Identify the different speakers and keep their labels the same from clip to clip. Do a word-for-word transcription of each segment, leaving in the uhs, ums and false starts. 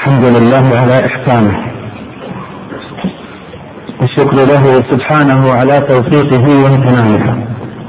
Speaker 1: الحمد لله على إحسانه، الشكر له سبحانه على توفيقه وامتنانه،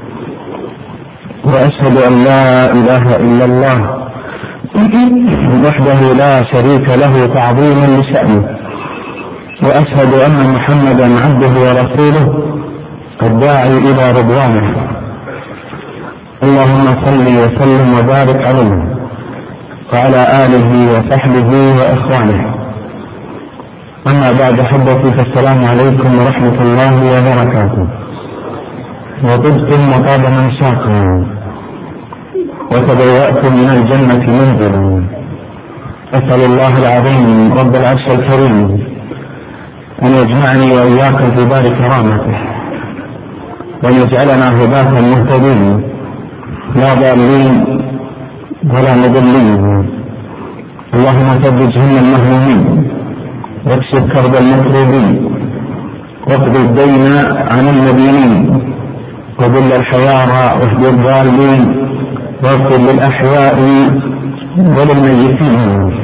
Speaker 1: وأشهد أن لا إله إلا الله وحده لا شريك له تعظيما لشأنه، وأشهد أن محمدا عبده ورسوله الداعي إلى رضوانه. اللهم صل وسلم وبارك عليه وعلى آله وصحبه وإخوانه. أما بعد أحبتي، فالسلام عليكم ورحمة الله وبركاته. وطبتم وطاب منشاكم وتبوأتم من الجنة منزلا. أسأل الله العظيم رب العرش الكريم أن يجمعني وإياكم في دار كرامته، وأن يجعلنا هداة مهتدين لا ضالين ولا مضلين. اللهم ثبت هم المهمومين، واكشف كرب المكروبين، واقض الدين عن المدينين، وذل الحيارى واهد الضالين، واغفر للأحياء وللميتين.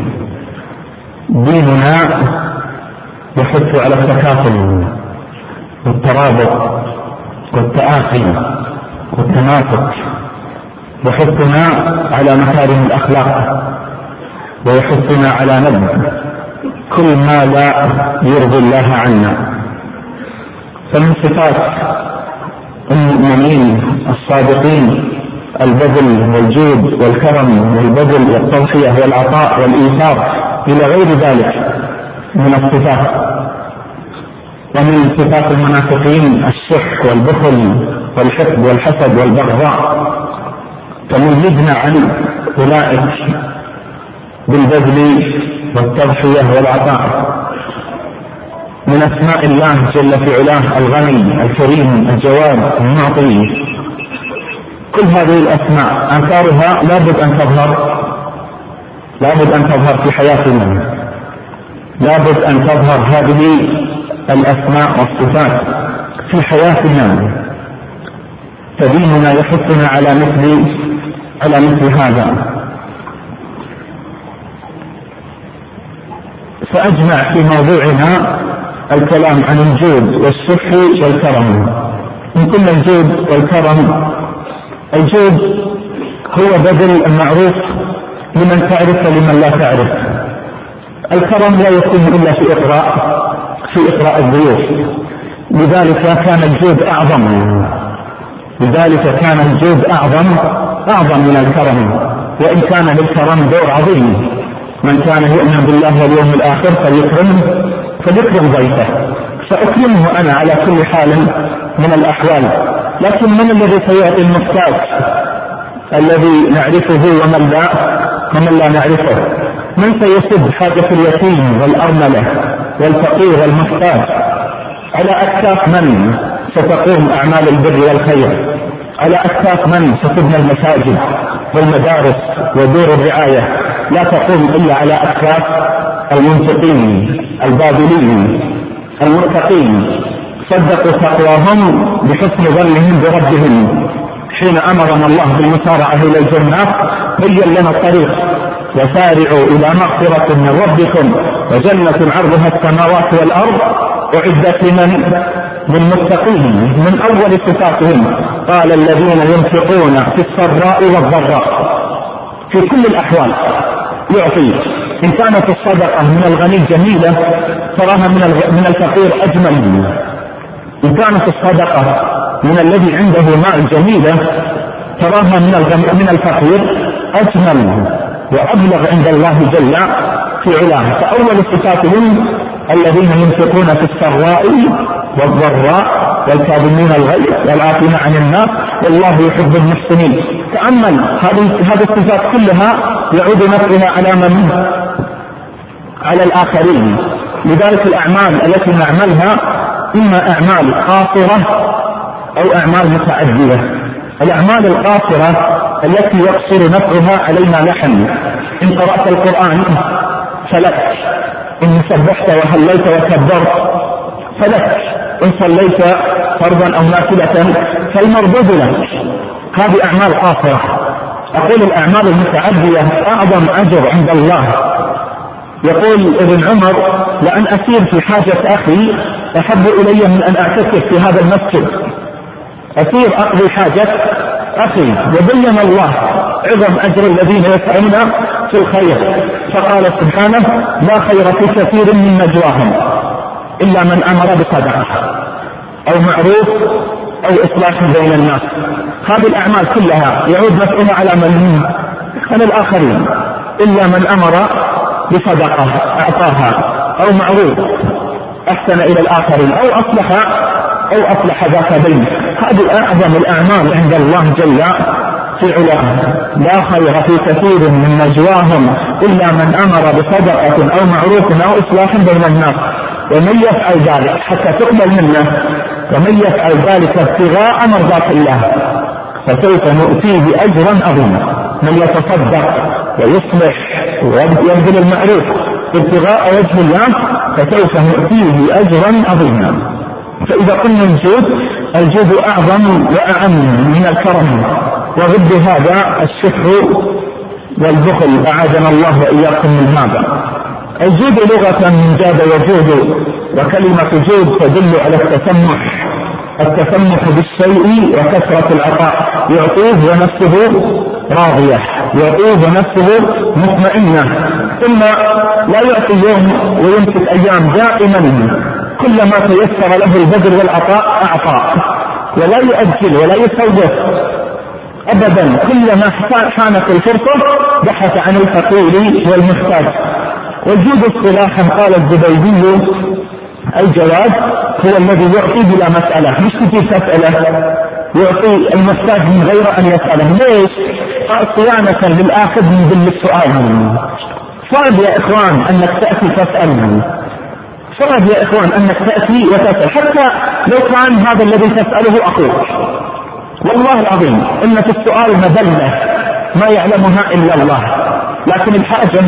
Speaker 1: ديننا يحث على التكافل والترابط والتآخي والتنافق، يحثنا على مكارم الأخلاق، ويحثنا على نبذ كل ما لا يرضي الله عنا. فمن صفات المؤمنين الصادقين البذل والجود والكرم والبذل والتضحية والعطاء والإيثار إلى غير ذلك من الصفات. ومن صفات المنافقين الشح والبخل والحقد والحسد والبغضاء. فميزنا عن أولئك بالبذل والتضحية والعطاء. من أسماء الله جل في علاه الغني الكريم الجواد المعطي. كل هذه الأسماء آثارها لابد أن تظهر لابد أن تظهر في حياتنا، لابد أن تظهر هذه الأسماء والصفات في حياتنا. فديننا يحثنا على مثل على مثل هذا. سأجمع في موضوعنا الكلام عن الجود والشح والكرم. من كل الجود والكرم، الجود هو بذل المعروف لمن تعرف لمن لا تعرف. الكرم لا يكون إلا في إقراء في إقراء الضيوف. لذلك كان الجود أعظم لذلك كان الجود أعظم أعظم من الكرم. وإن كان للكرم دور عظيم. من كان يؤمن بالله واليوم الآخر فليكرم فليكرم ضيفه. فأكرمه أنا على كل حال من الأحوال. لكن من الذي سيعطي المحتاج الذي نعرفه ومن لا ومن لا نعرفه؟ من سيسد حاجة اليتيم والأرملة والفقير والمحتاج؟ على أكتاف من ستقوم أعمال البر والخير؟ على أكتاف من ستبنى المساجد والمدارس ودور الرعاية؟ لا تقوم إلا على أكتاف المنفقين الباذلين المتقين، صدقوا تقواهم بحسن ظنهم بربهم. حين أمرنا الله بالمسارعة إلى الجنات بين لنا الطريق: وسارعوا إلى مغفرة من ربكم وجنة عرضها السماوات والأرض أعدت لمن للمتقين. من أول صفاتهم قال: الذين ينفقون في السراء والضراء. في كل الأحوال يعطي. إن كانت الصدقة من الغني جميلة تراها من الفقير أجمل. إن كانت الصدقة من الذي عنده مال جميلة تراها من من الفقير أجمل وأبلغ عند الله جل في علاه. فأول صفاتهم الذين ينفقون في السراء والضراء والكاظمين الغيظ والعافين عن الناس والله يحب المحسنين. تأمل هذه هذه الصفات كلها يعود نفعها على من؟ على الآخرين. لذلك الأعمال التي نعملها إما أعمال قاصرة أو أعمال متعدية. الأعمال القاصرة التي يقصر نفعها علينا نحن. إن قرأت القرآن فلك، إن سبحت وهللت وكبرت فلك، إن صليت فرضا أو نافلة فالمردود لك. هذه أعمال قاصرة. أقول الأعمال المتعدية أعظم أجر عند الله يقول ابن عمر: لأن أسير في حاجة أخي أحب إلي من أن أعتكف في هذا المسجد، أسير أقضي حاجة أخي. وبين الله عظم أجر الذين يسعون في الخير، فقال سبحانه: لا خير في كثير من نجواهم إلا من أمر بصدقة أو معروف أو إصلاح بين الناس. هذه الأعمال كلها يعود مسؤولها على من؟ على الآخرين، إلا من أمر بصدقة أعطاها أو معروف أحسن إلى الآخرين أو أصلح أو أصلح ذات بينه. هذه أعظم الأعمال عند الله جل في علاه. لا خير في كثير من نجواهم إلا من أمر بصدقة أو معروف أو إصلاح بين الناس، ومن يفعل ذلك حتى تقبل منه، ومن يفعل ذلك ابتغاء مرضات الله فسوف نؤتيه أجرا عظيما. من يتصدق ويصلح ويبذل المعروف ابتغاء وجه الله فسوف نؤتيه أجرا عظيما. فإذا قلنا الجود، الجود أعظم وأعم من الكرم، وضد هذا الشح والبخل، أعاذنا الله وإياكم من هذا. الجود لغة من جاد يجود، وكلمة جود تدل على التسمح، التسمح بالشيء وكثرة العطاء، يعطيه ونفسه راضية، يعطيه ونفسه مطمئنة، ثم لا يعطي يوم ويمسك أيام، دائما كلما تيسر له البذل والعطاء أعطى، ولا يؤجل ولا يسوف أبدا، كلما حانت الفرصة بحث عن الفقير والمحتاج. والجود اصطلاحا قال الزبيدي: الجواد هو الذي يعطي بلا مسألة، مش تجي تسأله، يعطي المحتاج من غير أن يسأله. ليش؟ صيانة للآخذ من ذل السؤال. صعب يا إخوان أنك تأتي تسأل، صعب يا إخوان أنك تأتي وتسأل، حتى لو كان هذا الذي تسأله أخوك. والله العظيم إن في السؤال مذلة ما يعلمها إلا الله، لكن الحاجة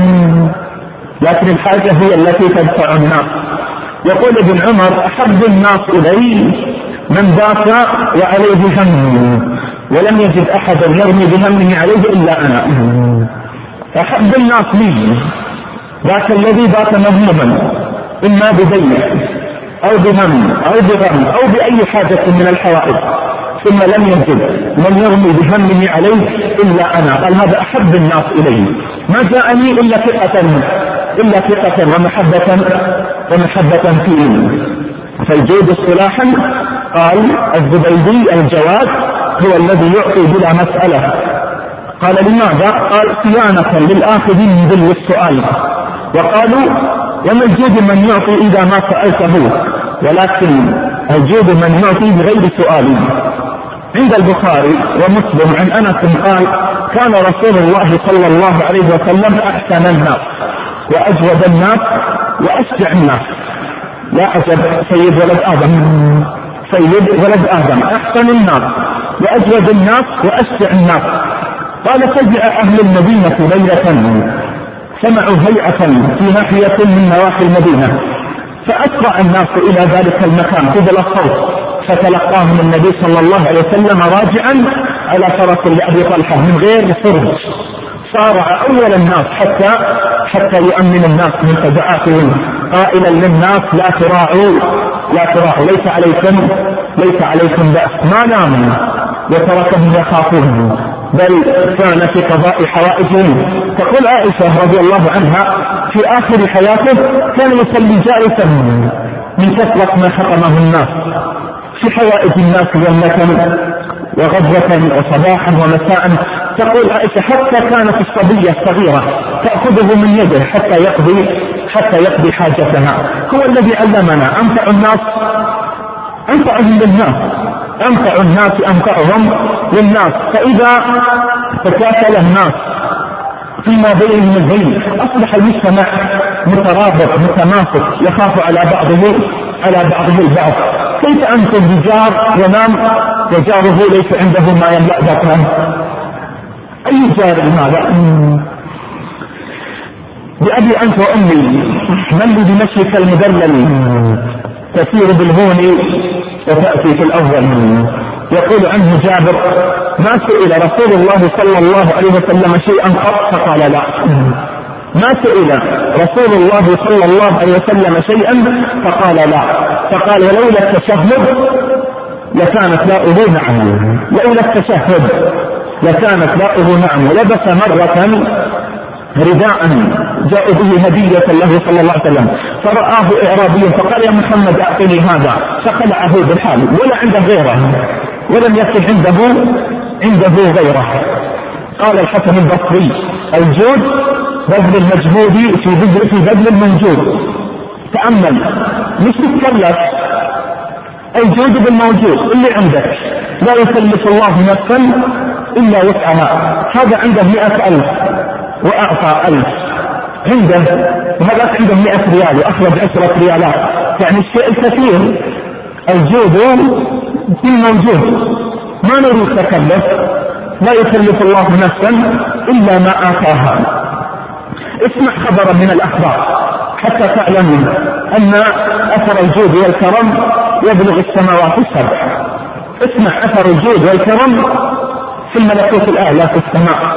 Speaker 1: لكن الحاجة هي التي تدفع الناس. يقول ابن عمر: أحب الناس إلي من بات وعليه هم، ولم يجد أحدا يرمي بهمه عليه إلا أنا. أحب الناس لي ذاك الذي بات مهموما، إما بدين أو بهم أو بغم أو بأي حاجة من الحوائج، ثم لم يجد من يرمي بهمه عليه إلا أنا. قال: هذا أحب الناس إلي، ما جاءني إلا ثقة إلا ثقة ومحبة ومحبة فيه. فالجود اصطلاحا قال الزبيدي: الجواد هو الذي يعطي بلا مسألة. قال: لماذا؟ قال: صيانة للآخذين من ذل السؤال. وقالوا: وما الجود من يعطي إذا ما سألته، ولكن الجود من يعطي بغير سؤال. عند البخاري ومسلم عن أنس قال: كان رسول الله صلى الله عليه وسلم أحسن الناس وأجود الناس وأشجع الناس. لا عجب، سيد ولد آدم، سيد ولد آدم، أحسن الناس وأجود الناس وأشجع الناس. قال: فجأ أهل المدينة ليلة سمعوا هيئة في ناحية من نواحي المدينة، فأسرع الناس إلى ذلك المكان قبل الصوت، فتلقاهم النبي صلى الله عليه وسلم راجعا على فرس لأبي طلحة من غير فرج، صارع أول الناس حتى حتى يؤمن الناس من فزعاتهم، قائلا للناس: لا تراعوا لا تراعوا ليس عليكم ليس عليكم بأس. ما ناموا وتركهم يخافون، بل كان في قضاء حوائجهم. تقول عائشة رضي الله عنها: في آخر حياته كان يصلي جالسا من كثرة ما حطمه الناس في حوائج الناس يومة وغدوة وصباحا ومساء. تقول عائشة: حتى كانت الصبية الصغيرة تأخذه من يده حتى يقضي حتى يقضي حاجتها. هو الذي علمنا أنفع الناس أنفعهم للناس، أنفع الناس أنفعهم للناس. فإذا تكافل الناس فيما بينهم العلم أصبح المجتمع مترابط متماسك، يخاف على بعضه على بعضه البعض. كيف أنت بجار ينام وجاره ليس عنده ما يملأ بطنه؟ أي جار هذا؟ بأبي أنت وأمي، من لي بمشيك المدلل تسير بالهون وتأتي في الأول. يقول عنه جابر: ما سئل رسول الله صلى الله عليه وسلم شيئا قط فقال لا. ما سئل رسول الله صلى الله عليه وسلم شيئا فقال لا، فقال ولولا التشهد لكانت لاؤه نعم، لولا التشهد لكانت لاؤه نعم. ولبس مرة رداء جاء به هدية له صلى الله عليه وسلم، فرآه إعرابي فقال يا محمد أعطني هذا، فخلعه بالحال ولا عنده غيره، ولم يكن عنده عنده غيره. قال الحسن البصري الجود بذل المجهود في بذل في بذل المنجود. تأمل، مش تتكلف، الجود بالموجود اللي عندك، لا يكلف الله نفسا إلا وسعها. هذا عنده مئة ألف وأعطى ألف، عنده وهذا عنده مئة ريال وأخرج عشرة ريالات، يعني الشيء الكثير. الجود بالموجود، ما نريد تكلف، لا يكلف الله نفسا إلا ما آتاها. اسمع خبرا من الأخبار حتى تعلم أن أثر الجود والكرم يبلغ السماوات السبع. اسمع أثر الجود والكرم في الملكوت الأعلى في السماء.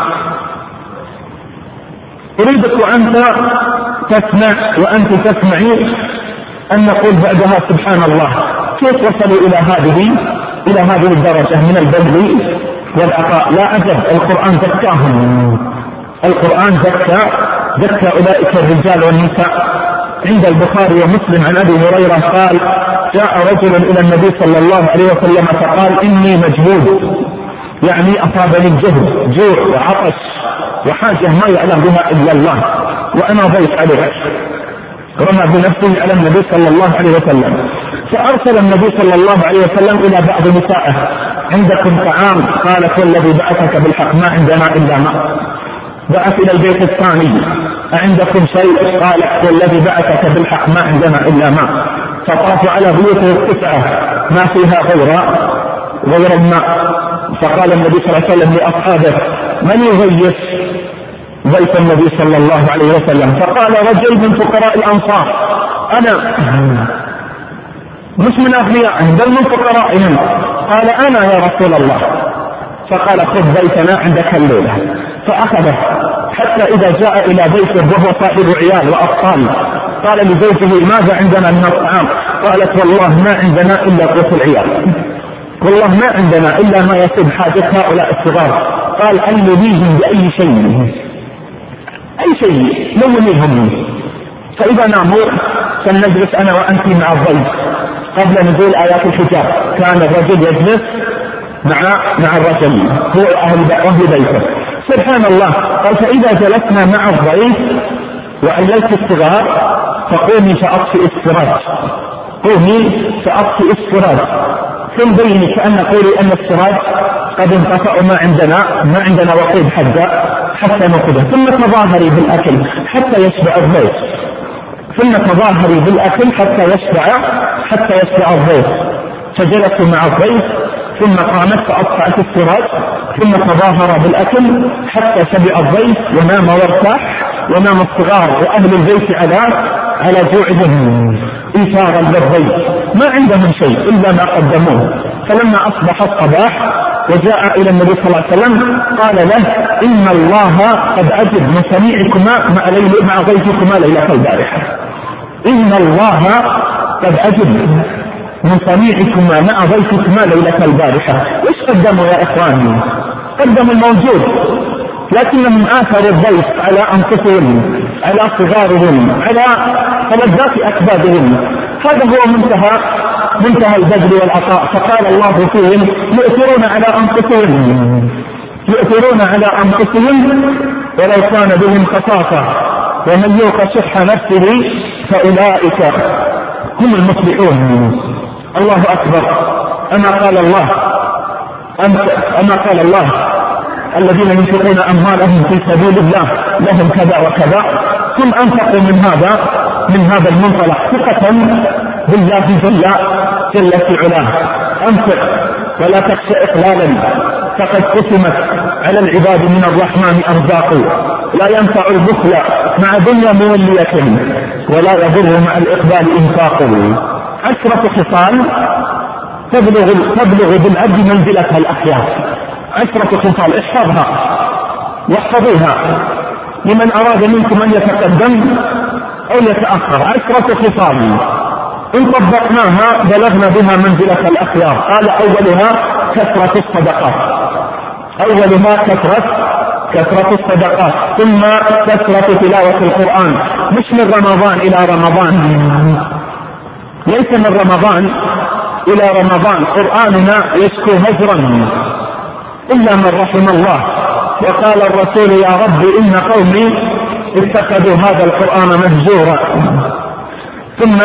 Speaker 1: أريدك وأنت تسمع وأنت تسمعي أن نقول بعدها سبحان الله، كيف وصلوا إلى هذه إلى هذه الدرجة من البذل والعطاء؟ لا عجب، القرآن زكاهم، القرآن زكى زكى أولئك الرجال والنساء. عند البخاري ومسلم عن أبي هريرة قال جاء رجل إلى النبي صلى الله عليه وسلم فقال إني مجهود، يعني أصابني الجهد، جوع وعطش وحاجة ما يعلم بها إلا الله، وأنا ضيف عليك. رمى بنفسه على النبي صلى الله عليه وسلم، فأرسل النبي صلى الله عليه وسلم إلى بعض نسائه عندكم طعام؟ قالت والذي بعثك بالحق ما عندنا إلا ماء. بعث إلى البيت الثاني أعندكم شيء؟ قالت والذي بعثك بالحق ما عندنا إلا ماء. فطاف على بيوته التسعة ما فيها غير غير الماء. فقال النبي صلى الله عليه وسلم لأصحابه من يغيث بيت النبي صلى الله عليه وسلم؟ فقال رجل من فقراء الأنصار، أنا، مش من أغنيائهم بل من فقرائهم. قال أنا يا رسول الله. فقال خذ بيتنا عندك الليلة. فأخذه حتى إذا جاء إلى بيته وهو صاحب عيال وأطفال قال لزوجه ماذا عندنا من الطعام؟ قالت والله ما عندنا إلا قوت العيال، والله ما عندنا إلا ما يسد حاجة هؤلاء الصغار. قال علميهم بأي شيء، أي شيء لونيهم، فإذا ناموا فلنجلس أنا وأنت مع الضيف. قبل نزول آيات الحجاب كان الرجل يجلس مع مع الرجل هو أهل أهل بيته. سبحان الله، قال فإذا جلسنا مع الضيف وعللت الصغار فقومي فأطفئ السراج، قومي فأطفئ السراج، ثم بيني كأن قولي أن السراج قد انقطع ما عندنا ما عندنا وقود حتى حتى نأخذه، ثم تظاهري بالأكل حتى يشبع الضيف، ثم تظاهري بالأكل حتى يشبع حتى يشبع الضيف. فجلسوا مع الضيف ثم قامت فأطفأت السراج ثم تظاهر بالأكل حتى شبع الضيف ونام وارتاح، ونام الصغار وأهل البيت على على جوعهم إيثارا للضيف، ما عندهم شيء إلا ما قدموه. فلما أصبح الصباح وجاء إلى النبي صلى الله عليه وسلم قال له إن الله قد عجب من صنيعكما مع, مع ضيفكما ليلة البارحة، إن الله قد عجب من صنيعكما مع ضيفكما ليلة البارحة. إيش قدموا يا إخواني؟ قدموا الموجود، لكنهم آثروا الضيف على أنفسهم، على صغارهم، على فلذات أكبادهم. هذا هو منتهى منتهى البذل والعطاء. فقال الله فيهم يؤثرون على أنفسهم يؤثرون على أنفسهم ولو كان بهم خصاصة ومن يوق شح نفسه فأولئك هم المفلحون. الله أكبر. أما قال الله أما قال الله الذين ينفقون أموالهم في سبيل الله لهم كذا وكذا، هم أنفقوا من هذا من هذا المنطلق ثقة بالله جل جل في علاه. أنفق ولا تخشى إقلالا فقد قسمت على العباد من الرحمن أرزاق، لا ينفع البخل مع دنيا مولية ولا يضر مع الإقبال إنفاق. عشرة خصال تبلغ تبلغ بالعبد منزلتها الأخيار. عشرة خصال احفظها واحفظيها لمن أراد منكم أن يتقدم أو يتأخر عشرة خصال إن طبقناها بلغنا بها منزلة الأخيار. قال أولها كثرة الصدقات، أولها كثرة كثرة الصدقات، ثم كثرة تلاوة القرآن، مش من رمضان إلى رمضان، ليس من رمضان إلى رمضان، قرآننا يشكو هجرا إلا من رحم الله. وقال الرسول يا رب إن قومي اتخذوا هذا القرآن مهجورا. ثم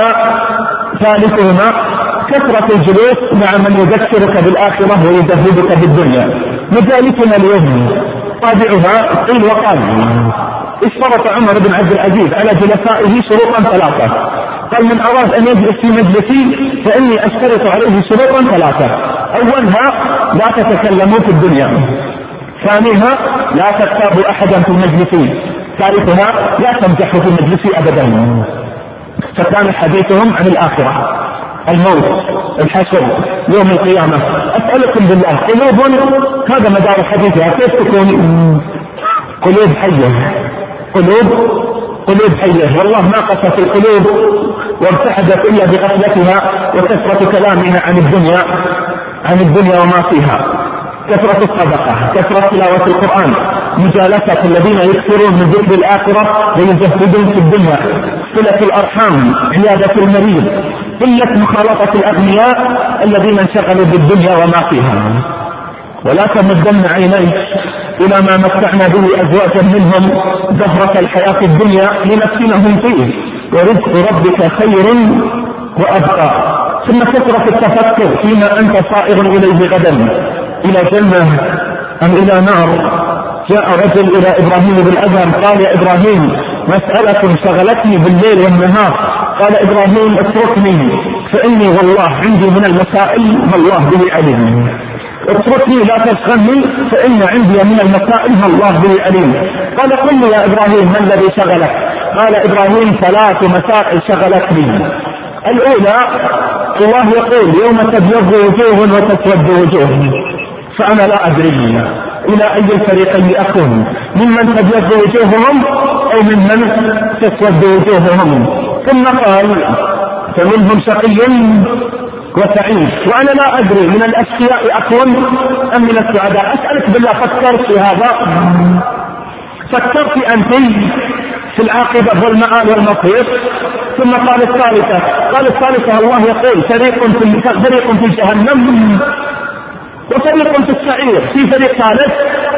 Speaker 1: ثالثهما كثرة الجلوس مع من يذكرك بالآخرة ويزهدك بالدنيا. مجالسنا اليوم طابعها قيل وقال. اشترط عمر بن عبد العزيز على جلسائه شروطا ثلاثة، قال من أراد أن يجلس في مجلسي فإني أشترط عليه شروطا ثلاثة، أولها لا تتكلموا في الدنيا، ثانيها لا تغتابوا أحدا في مجلسي، ثالثها لا تمزحوا في مجلسي أبدا. فكان حديثهم عن الآخرة، الموت، الحشر، يوم القيامة. أسألكم بالله قلوب هذا مدار حديثها كيف تكون؟ قلوب حية، قلوب قلوب حية، والله ما قست القلوب وارتحدت إلا بغفلتها وكثرة كلامها عن الدنيا عن الدنيا وما فيها. كثرة الصدقة، كثرة تلاوة القرآن، مجالسة الذين يكثرون من ذكر الآخرة ويزهدون في الدنيا، صلة الأرحام، عيادة المريض، قلة مخالطة الأغنياء الذين انشغلوا بالدنيا وما فيها. ولا تمدن عينيك إلى ما متعنا به أزواجا منهم زهرة الحياة الدنيا لنفتنهم فيه ورزق ربك خير وأبقى. ثم كثرة التفكر فيما أنت صائر إليه غدا، إلى جنة أم إلى نار. جاء رجل إلى إبراهيم بالأذن قال يا إبراهيم مسألة شغلتني بالليل والنهار. قال إبراهيم اتركني فإني والله عندي من المسائل ما الله به عليم. اتركني لا تشغلني فإن عندي من المسائل ما الله به عليم. قال قل لي يا إبراهيم ما الذي شغلك؟ قال إبراهيم ثلاث مسائل شغلتني. الأولى الله يقول يوم تبيض وجوه وتسود وجوه، فأنا لا أدري إلى أي الفريقين أكون، ممن تبيض وجوههم أو ممن تسود وجوههم. ثم قال فمنهم شقي وسعيد، وأنا لا أدري من الأشقياء أكون أم من السعداء. أسألك بالله فكرت في هذا؟ فكرت أنت في العاقبة والمآل والمصير؟ ثم قال الثالثة قال الثالثة الله يقول فريق في فريق في جهنم وفريق في السعير، في فريق ثالث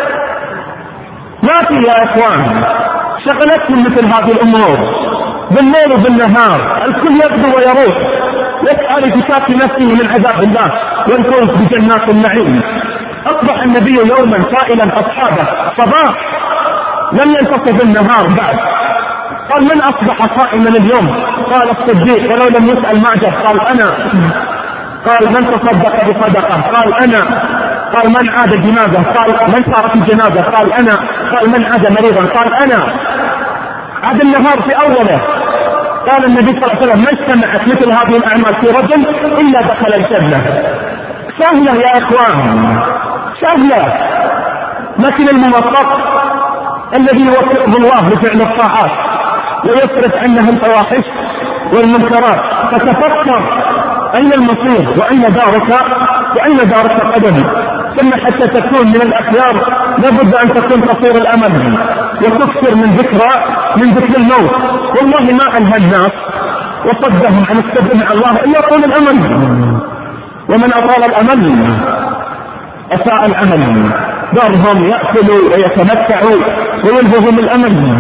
Speaker 1: ما في يا إخوان. شغلتهم مثل هذه الأمور بالليل وبالنهار، الكل يبدو ويروح يسعى لفتاة نفسه من عذاب الله والفوز بجنات النعيم. أصبح النبي يوما سائلا أصحابه صباح لم ينتصف النهار بعد، قال من أصبح صائما اليوم؟ قال الصديق، ولو لم يسأل معجب قال أنا. قال من تصدق بصدقة؟ قال أنا. قال من عاد جنازة؟ قال من صار في جنازة؟ قال أنا. قال من عاد مريضا؟ قال أنا. عاد النهار في أوله. قال النبي صلى الله عليه وسلم ما اجتمعت مثل هذه الأعمال في رجل إلا دخل الجنة. سهلة يا إخوان، سهلة. لكن الموفق الذي يوفقه الله لفعل الطاعات ويصرف عنها الفواحش والمنكرات. فتفكر أين المصير وأين دارك وأين دارك قدم. ثم حتى تكون من الأخيار لابد أن تكون قصير الأمل وتكثر من ذكرى من ذكر الموت. والله ما أنهى الناس وصدهم عن السبب مع الله إلا طول الأمل، ومن أطال الأمل أساء العمل. دارهم يأكلوا ويتمتعوا ويلههم الأمل،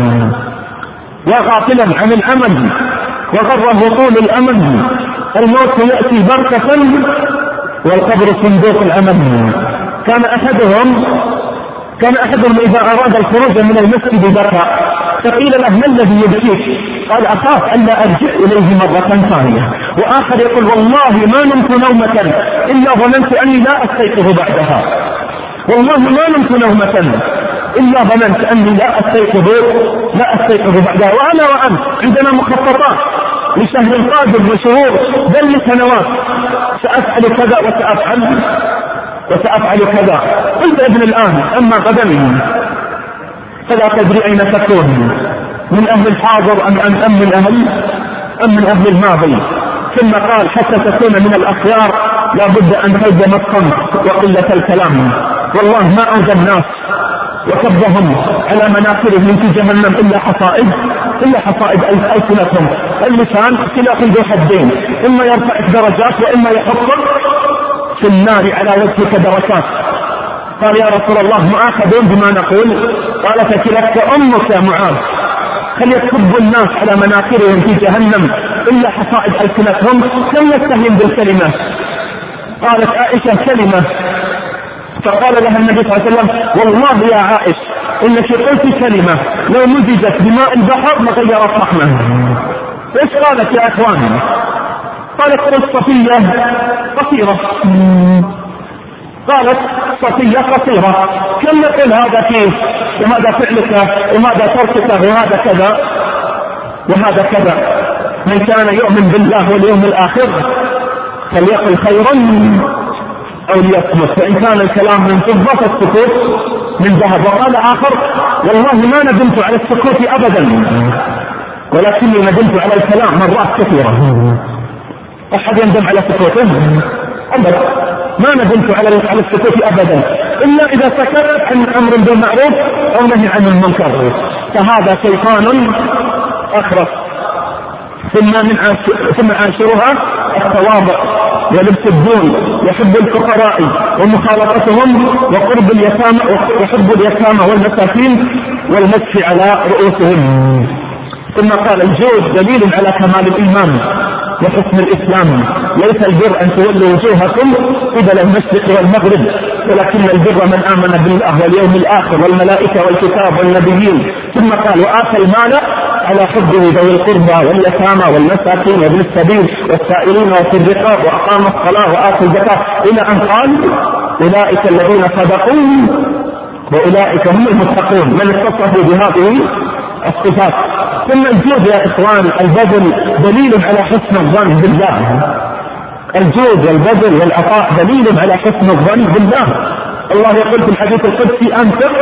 Speaker 1: وغافلا عن الأمل وغره طول الأمل. الموت يأتي بركة والقبر صندوق الأمل. كان أحدهم كان أحدهم إذا أراد الخروج من المسجد بكى، فقيل له ما الذي يبكيك؟ قال أخاف أن لا أرجع إليه مرة ثانية. وآخر يقول والله ما نمت نومة إلا ظننت أني لا أستيقظ بعدها، والله ما نمت نومة إلا ظننت أني لا أستيقظ لا أستيقظ بعدها. وأنا وأنت عندنا مخططات لشهر قادم وشهور بل لسنوات، سأفعل كذا وسأفعل وسأفعل كذا. قلت ابن الآن أما غدا فلا تدري أين تكون، من أهل الحاضر أم أم, أم من أهل أم من أهل الماضي. ثم قال حتى تكون من الأخيار لا بد أن تلزم الصمت وقلة الكلام. والله ما أوذى الناس وكبهم على مناخرهم في جهنم إلا حصائد إلا حصائد ألسنتهم. اللسان سلاح ذو حدين، إما يرفعك درجات وإما يحطك في النار على وجهك دركات. قال يا رسول الله مؤاخذون بما نقول؟ قال فتلك أمك يا معاذ. هل يكب الناس على مناخرهم في جهنم إلا حصائد ألسنتهم؟ لم يستهين بالكلمة. قالت عائشة كلمة، فقال لها النبي صلى الله عليه وسلم والله يا عائشة إنك قلت كلمة لو مزجت بماء البحر لغيرت طعمه. ايش قالت يا اخوان؟ قالت قلت صفية قصيرة. قالت صفية قصيرة. كم نقول هذا فيه وهذا فعلك وهذا تركك وهذا كذا وهذا كذا. من كان يؤمن بالله واليوم الآخر فليقل خيرا أو ليصمت، فإن كان الكلام من فضة فالسكوت من ذهب. وقال آخر والله ما ندمت على السكوت أبدا ولكني ندمت على الكلام مرات كثيرة. أحد يندم على سكوته؟ أبدا. ما ندمت على على السكوت أبدا إلا إذا سكت عن أمر بالمعروف أو نهي عن المنكر، فهذا شيطان أخرس. ثم من عاشر ثم عاشرها التواضع ولبس الدون وحب الفقراء ومخالطتهم وقرب اليتامى وحب اليتامى والمساكين والمسح على رؤوسهم. ثم قال الجود دليل على كمال الإيمان وحسن الإسلام. ليس البر أن تولوا وجوهكم قبل المشرق والمغرب ولكن البر من آمن بالله واليوم الآخر والملائكة والكتاب والنبيين. ثم قال وآتى المال على حبه ذوي القربى واليتامى والمساكين وابن السبيل والسائلين وفي الرقاب وأقام الصلاة وآتى الزكاة إلى أن قال أولئك الذين صدقوا وأولئك هم المتقون من اتصفوا بهذه الصفات. ثم الجود يا إخوان البذل دليل على حسن الظن بالله. الجود والبذل والعطاء دليل على حسن الظن بالله. الله يقول في الحديث القدسي أنفق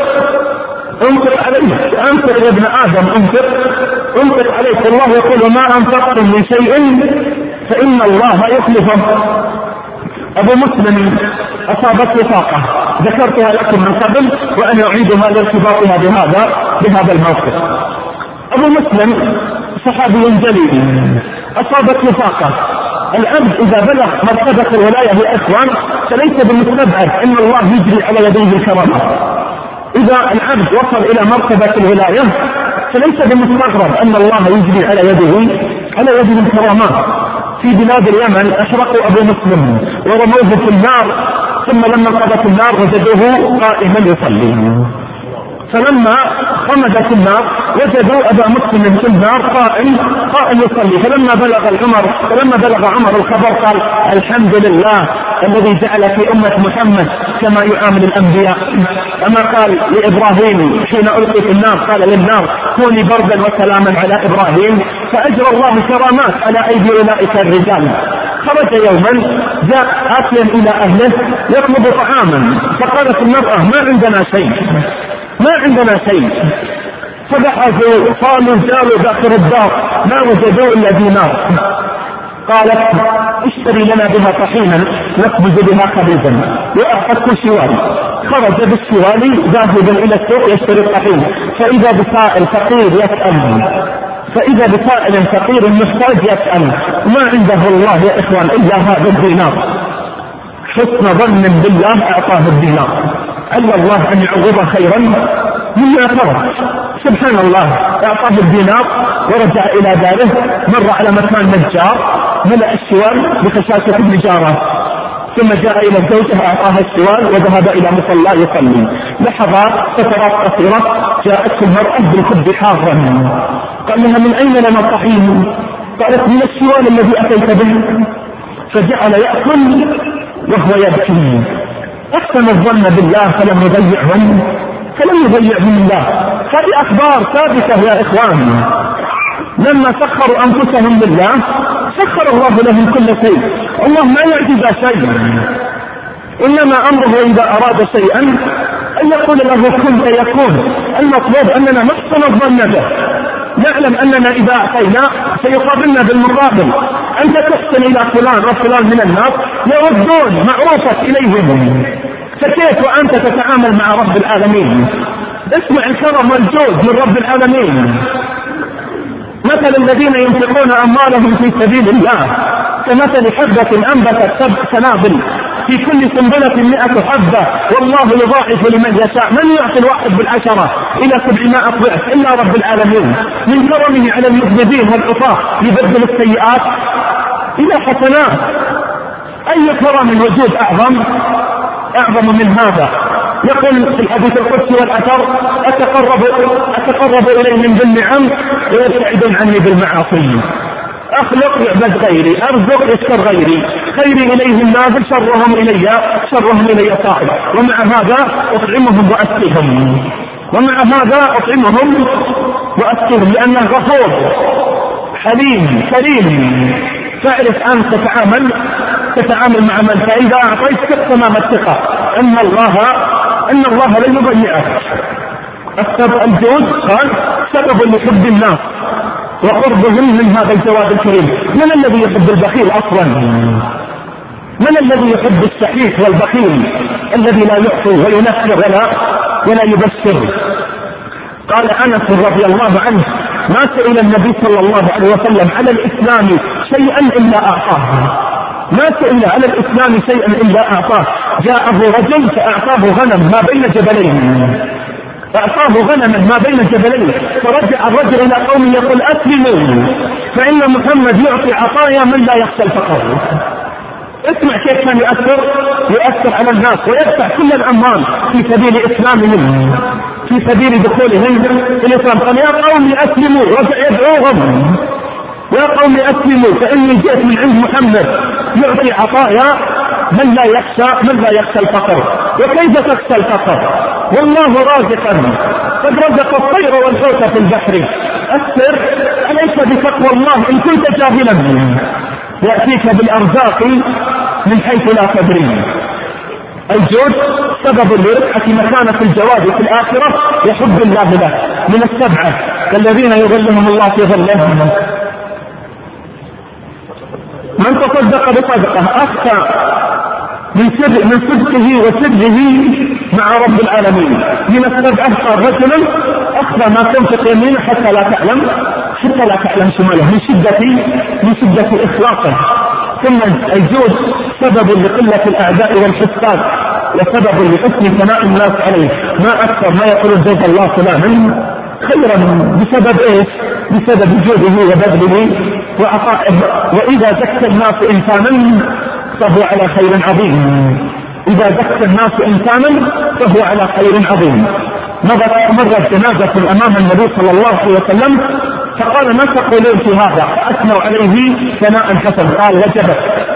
Speaker 1: انفق عليك، أنفق يا ابن آدم انفق انفق عليك. الله يقول وما أنفقتم من شيء فإن الله يخلفه. أبو مسلم أصابته طاقة ذكرتها لكم من قبل وأنا أعيدها لارتباطها بهذا بهذا الموقف. أبو مسلم صحابي جليل أصابته طاقة. العبد إذا بلغ مرتبة الولاية يا إخوان فليس بالمستبعد أن الله يجري على يديه الكرامات. إذا العبد وصل إلى مرتبة الولاية فليس بالمستغرب أن الله يجري على يده على يده الكرامات. في بلاد اليمن أشرقوا أبو مسلم ورموه في النار، ثم لما انقضت النار وجدوه قائما يصلي. فلما خمدت النار وجدوا أبا مسلم في النار قائم قائم يصلي. فلما بلغ العمر فلما بلغ عمر الخبر قال الحمد لله الذي جعل في أمة محمد كما يعامل الأنبياء. أما قال لإبراهيم حين ألقي في النار قال للنار كوني بردا وسلاما على إبراهيم، فأجرى الله كرامات على أيدي أولئك الرجال. خرج يوما جاء آتيا إلى أهله يطلب طعاما، فقالت المرأة ما عندنا شيء ما عندنا شيء. فبحثوا قالوا جالوا داخل الدار ما وجدوا إلا دينار. قالت اشتري لنا بها طحينا نخبز بها خبيزا وأعطته سوالي. خرج بالسوالي ذاهبا إلى السوق يشتري الطحين، فإذا بسائل فقير يسأل فإذا بسائل فقير محتاج يسأل ما عنده الله يا إخوان إلا هذا الدينار. حسن ظن بالله أعطاه الدينار، على الله أن يعوض خيرا مما ترك. سبحان الله أعطاه الدينار ورجع إلى داره. مر على مكان نجار ملأ السوال بخشاشة النجارة، ثم جاء إلى الزوجة أعطاها السوال وذهب إلى مصلى يصلي. لحظات فترات قصيرة جاءت المرأة بالخبز حارا. قال لها من أين لنا طحين؟ قالت من السوال الذي أتيت به. فجعل يأكل وهو يبكي. أحسن الظن بالله فلم يضيعهم فلم يضيعهم الله. هذه أخبار ثابتة يا إخوان. لما سخروا أنفسهم لله سخر الله لهم كل شيء. الله ما يعجز شيء، إنما أمره إذا أراد شيئا أن يقول له كن فيكون. المطلوب أننا نحسن الظن به، نعلم أننا إذا أعطينا سيقابلنا بالمقابل. أنت تحسن إلى فلان وفلان من الناس يردون معروفك إليهم، فكيف وأنت تتعامل مع رب العالمين؟ اسمع الكرم والجود من رب العالمين. مثل الذين ينفقون أموالهم في سبيل الله كمثل حبة أنبتت سبع سنابل في كل سنبلة مئة حبة والله يضاعف لمن يشاء. من يعطي الواحد بالعشرة إلى سبعمائة ضعف إلا رب العالمين. من كرمه على المذنبين والعصاة يبدل السيئات إلى حسنات. أي كرم الوجود أعظم أعظم من هذا؟ يقول في الحديث القدسي والأثر أتقرب أتقرب إليهم بالنعم ويبتعدون عني بالمعاصي. أخلق يعبد غيري، أرزق يشكر غيري، خيري إليهم نازل شرهم إلي شرهم إلي صاحب، ومع هذا أطعمهم وأسقيهم ومع هذا أطعمهم وأسقيهم لأنه غفور حليم كريم. فاعرف أن تتعامل تتعامل مع من، فإذا أعطيت تمام الثقة أن الله أن الله لن يضيعك. السبب الجود قال سبب لحب الناس وقربهم من هذا الجواد الكريم. من الذي يحب البخيل أصلا؟ من الذي يحب السحيح والبخيل الذي لا يعطي وينفر ولا ولا يبشر؟ قال أنس رضي الله عنه ما سئل النبي صلى الله عليه وسلم على الإسلام شيئا إلا أعطاه. ما سئل على الإسلام شيئا إلا أعطاه. جاءه رجل فأعطاه غنم ما بين جبلين أعطاه غنما ما بين جبلين فرجع الرجل إلى قومه يقول أسلموا فإن محمد يعطي عطايا من لا يخشى الفقر. اسمع كيف كان يؤثر يؤثر على الناس ويدفع كل الأموال في سبيل إسلامهم في سبيل دخولهم في الإسلام. قال يا قوم أسلموا، رجع يدعوهم يا قوم أسلموا فإني جئت من عند محمد يعطي عطايا من لا يخشى من لا يخشى الفقر. وكيف تخشى الفقر والله رازقا قد رزق الطير والحوت في البحر. السر عليك بتقوى الله إن كنت جاهلا يأتيك بالأرزاق من حيث لا تدري. الجود سبب لرفعة مكانة الجواد في الآخرة يحب الله له. من السبعة الذين يظلهم الله في ظله من تصدق بصدقة أخفى من سر من صدقه وسره مع رب العالمين. من السبعة قال رجل أخفى ما تنفق يمينه حتى لا تعلم حتى لا تعلم شماله من شدة من شدة إخلاصه. ثم الجود سبب لقلة الأعداء والحساد وسبب لحسن ثناء الناس عليه. ما أكثر ما يقول جزا الله فلانا خيرا بسبب إيش؟ بسبب جوده وبذله وعطائه. وإذا زكى الناس إنسانا فهو على خير عظيم. إذا زكى الناس إنسانا فهو على خير عظيم. مرت جنازة أمام النبي صلى الله عليه وسلم فقال ما تقولون في هذا؟ فأثنوا عليه ثناء حسن قال وجبت.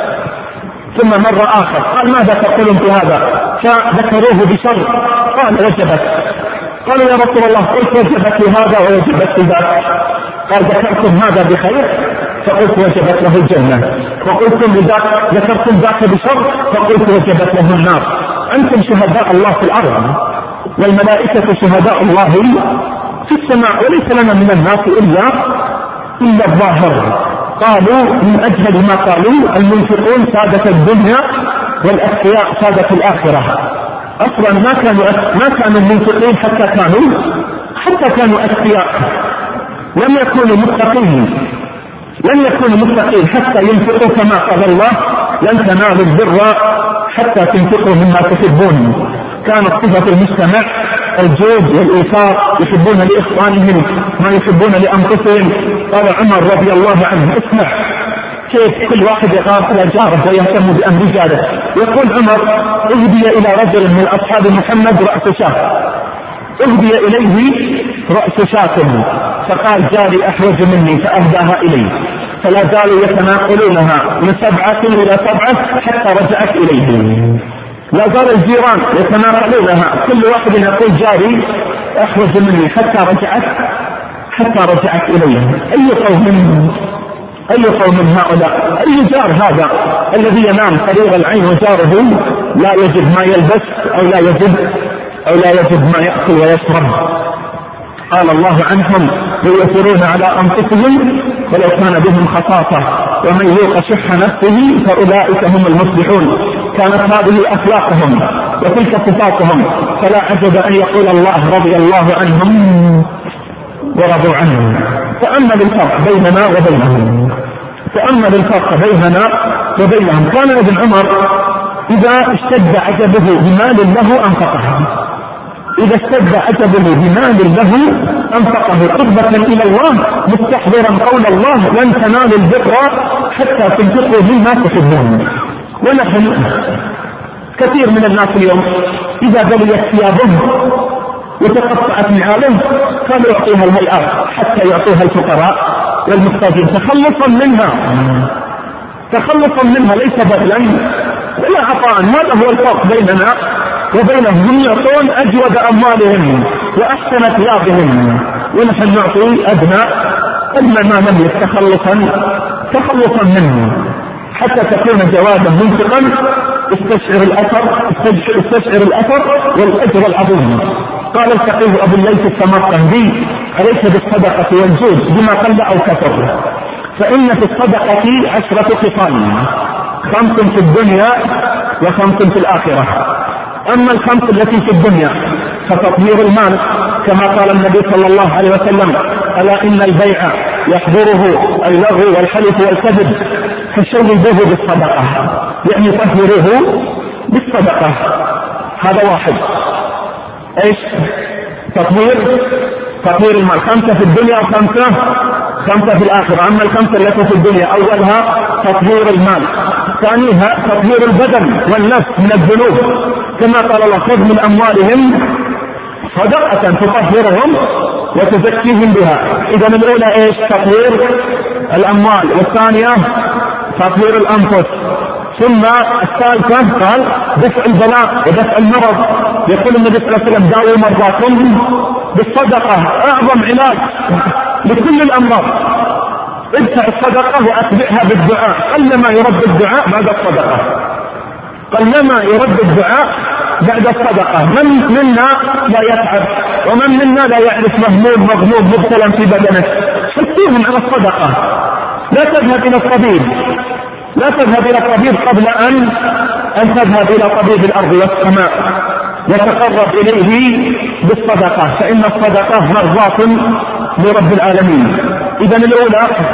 Speaker 1: ثم مر آخر قال ماذا تقولون في هذا؟ فذكروه بشر قال وجبت. قالوا يا رسول الله قلت وجبت لهذا ووجبت لذاك. قال ذكرتم هذا بخير فقلت وجبت له الجنة، وقلتم لذاك ذكرتم ذاك بشر فقلت وجبت له النار. أنتم شهداء الله في الأرض والملائكة شهداء الله في السماء وليس لنا من الناس إلا إلا الظاهر. قالوا من أجل ما قالوا المنفقون سادة الدنيا والأتقياء سادة الآخرة. أصلا ما كانوا ما كانوا المنفقين حتى كانوا حتى كانوا أتقياء. لم يكونوا متقين لم يكونوا متقين حتى ينفقوا كما قال الله لن تنالوا البر حتى تنفقوا مما تحبون. كانت صفة المجتمع الجود والإيثار، يحبون لإخوانهم ما يحبون لأنفسهم. قال عمر رضي الله عنه اسمع كيف كل واحد يغار على جاره ويهتم بأمر رجاله. يقول عمر اهدي إلى رجل من أصحاب محمد رأس شاة اهدي إليه رأس شاة فقال جاري أحوج مني فأهداها إليه. فلا زالوا يتناقلونها من سبعة إلى سبعة حتى رجعت إليه. لا زال الجيران يتناقلونها كل واحد يقول جاري أحوج مني حتى رجعت حتى رجعت إليه. أي قوم أي قوم هؤلاء؟ أي جار هذا الذي ينام قرير العين وجاره لا يجد ما يلبس أو لا يجد أو لا يجد ما يأكل ويشرب. قال الله عنهم ويؤثرون على أنفسهم ولو كان بهم خصاصة ومن يوق شح نفسه فأولئك هم المفلحون. كانت هذه أخلاقهم وتلك صفاتهم، فلا عجب أن يقول الله رضي الله عنهم ورضوا عنه. تأمل الفرق بيننا وبينهم، تأمل الفرق بيننا وبينهم. كان ابن عمر إذا اشتد عجبه بمال له أنفقه، إذا اشتد عجبه بمال له أنفقه قربة إلى الله، مستحضرا قول الله لن تنالوا البر حتى تنفقوا مما تحبون. ونحن كثير من الناس اليوم إذا بليت ثيابهم وتقطعت نعالهم كانوا يعطيها الهيئات حتى يعطوها الفقراء والمحتاجين تخلصا منها، تخلصا منها ليس بذلا ولا عطاء. هذا هو الفرق بيننا وبينهم. هم يعطون أجود أموالهم وأحسن ثيابهم، ونحن نعطي أدنى أدنى ما نملك تخلصا تخلصا منه حتى تكون جوادا منفقا استشعر الأثر استشعر الأثر والأجر العظيم. قال الفقيه أبو الليث السمرقندي عليك بالصدقة والجود بما قل أو كثر، فإن في الصدقة عشرة خصال، خمس في الدنيا وخمس في الآخرة. أما الخمس التي في الدنيا فتطهير المال كما قال النبي صلى الله عليه وسلم ألا إن البيع يحضره اللغو والحلف والكذب فشربوه بالصدقة، يعني طهروه بالصدقة. هذا واحد. ايش تطهير تطهير المال، خمسة في الدنيا وخمسة خمسة في الآخرة. أما الخمسة التي في الدنيا أولها تطهير المال، ثانيها تطهير البدن والنفس من الذنوب كما قال الله خذ من أموالهم صدقة تطهرهم وتزكيهم بها. إذا الأولى ايش تطهير الأموال، والثانية تطهير الأنفس، ثم الثالثة قال دفع البلاء ودفع المرض. يقول النبي صلى الله عليه وسلم داووا مرضاكم بالصدقة، أعظم علاج لكل الأمراض. ادفع الصدقة وأتبعها بالدعاء، قلما يرد الدعاء بعد الصدقة، قلما يرد الدعاء بعد الصدقة. من منا لا يتعب ومن منا لا يعرف مهموم مغموم مبتلى في بدنه، حثوهم على الصدقة. لا تذهب إلى الطبيب لا تذهب إلى الطبيب قبل أن أن تذهب إلى طبيب الأرض والسماء وتقرب إليه بالصدقة، فإن الصدقة مرضاة لرب العالمين. إذن الأولى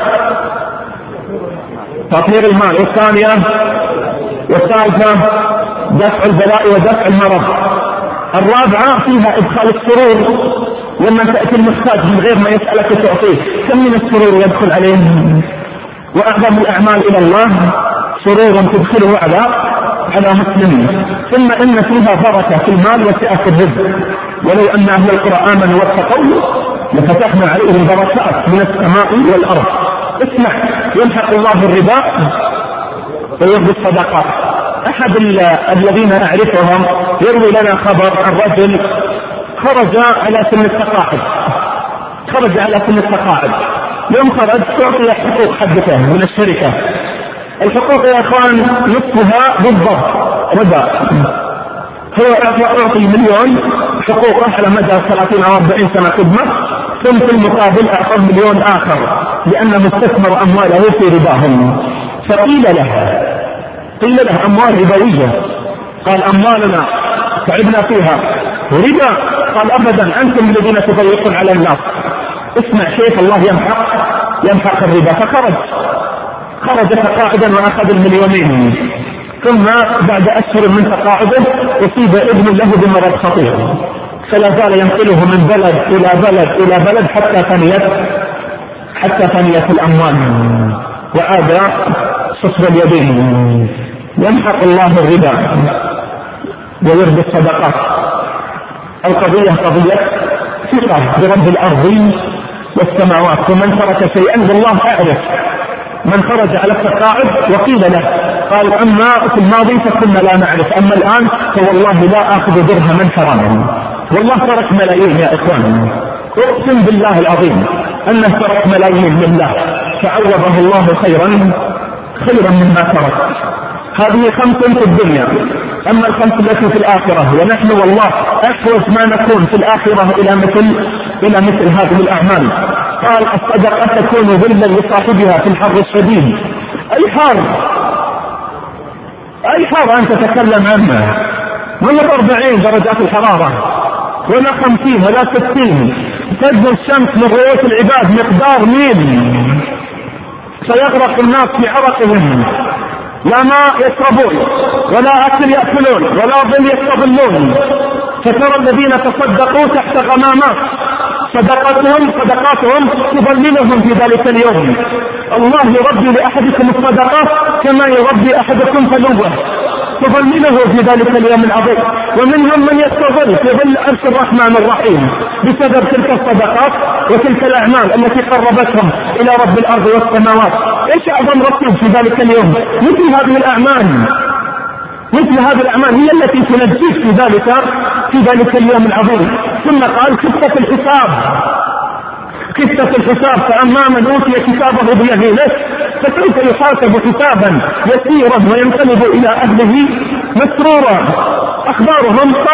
Speaker 1: تطهير المال، والثانية والثالثة دفع البلاء ودفع المرض، الرابعة فيها إدخال السرور لما تأتي المحتاج من غير ما يسألك تعطيه. كم من السرور يدخل عليه؟ وأعظم الأعمال إلى الله سرورا تدخله على على مسلمين. ثم إن فيها بركة في المال وسعة الرزق، ولو أن أهل القرى آمنوا واتقوا لفتحنا عليهم بركات من السماء والأرض. اسمع، يمحق الله الربا ويربي الصدقات. أحد الذين أعرفهم يروي لنا خبر عن رجل خرج على سن التقاعد خرج على سن التقاعد يوم خرج تعطي حقوق حقته من الشركة. الحقوق يا اخوان نصفها بالضبط ربا. هو اعطي مليون حقوقه على مدى ثلاثين او أربعين سنة خدمة، ثم في المقابل اعطى مليون اخر لانه استثمر امواله في رباهم. فقيل له قيل له اموال ربوية، قال اموالنا تعبنا فيها ربا. قال ابدا، انتم الذين تضيقون على الناس. اسمع كيف الله يمحق يمحق الربا. فخرج خرج تقاعدا واخذ المليونين، ثم بعد اشهر من تقاعده اصيب ابن له بمرض خطير، فلا زال ينقله من بلد الى بلد الى بلد حتى فنيت حتى فنيت الاموال وعاد صفر اليدين. يمحق الله الربا ويربي الصدقات. القضية قضية ثقة برب الارض والسماوات. ومن ترك شيئا والله اعرف من خرج على التقاعد وقيل له قال اما في الماضي فكنا لا نعرف، اما الان فوالله لا اخذ درهما حراما. والله ترك ملايين يا اخوان، اقسم بالله العظيم انه ترك ملايين لله فعوضه الله خيرا خيرا مما ترك. هذه خمس في الدنيا. أما الخمس التي في الآخرة، ونحن والله أحوج ما نكون في الآخرة إلى مثل إلى مثل هذه الأعمال. قال الصدقة تكون ظلا لصاحبها في الحر الشديد. أي حر أي حر أن تتكلم عنه، ولا أربعين درجات الحرارة ولا خمسين ولا ستين، تجد الشمس من رؤوس العباد مقدار ميل، سيغرق الناس في عرقهم، لا ماء يشربون ولا أكل يأكلون ولا ظل يستظلون. فترى الذين تصدقوا تحت غمامات صدقاتهم صدقاتهم تظللهم في ذلك اليوم. الله يربي لأحدكم الصدقات كما يربي أحدكم فلوه، تظلله في ذلك اليوم العظيم. ومنهم من يستظل في ظل عرش الرحمن الرحيم بسبب تلك الصدقات وتلك الأعمال التي قربتهم إلى رب الأرض والسماوات. ايش أعظم رصيد في ذلك اليوم؟ مثل هذه الأعمال مثل هذه الأعمال هي التي تنجيك في ذلك في ذلك اليوم العظيم. ثم قال كفة الحساب كفة الحساب فأما من أوتي كتابه بيمينه فسوف يحاسب حسابا يسيرا وينقلب إلى أهله مسرورا. أخبارهم قال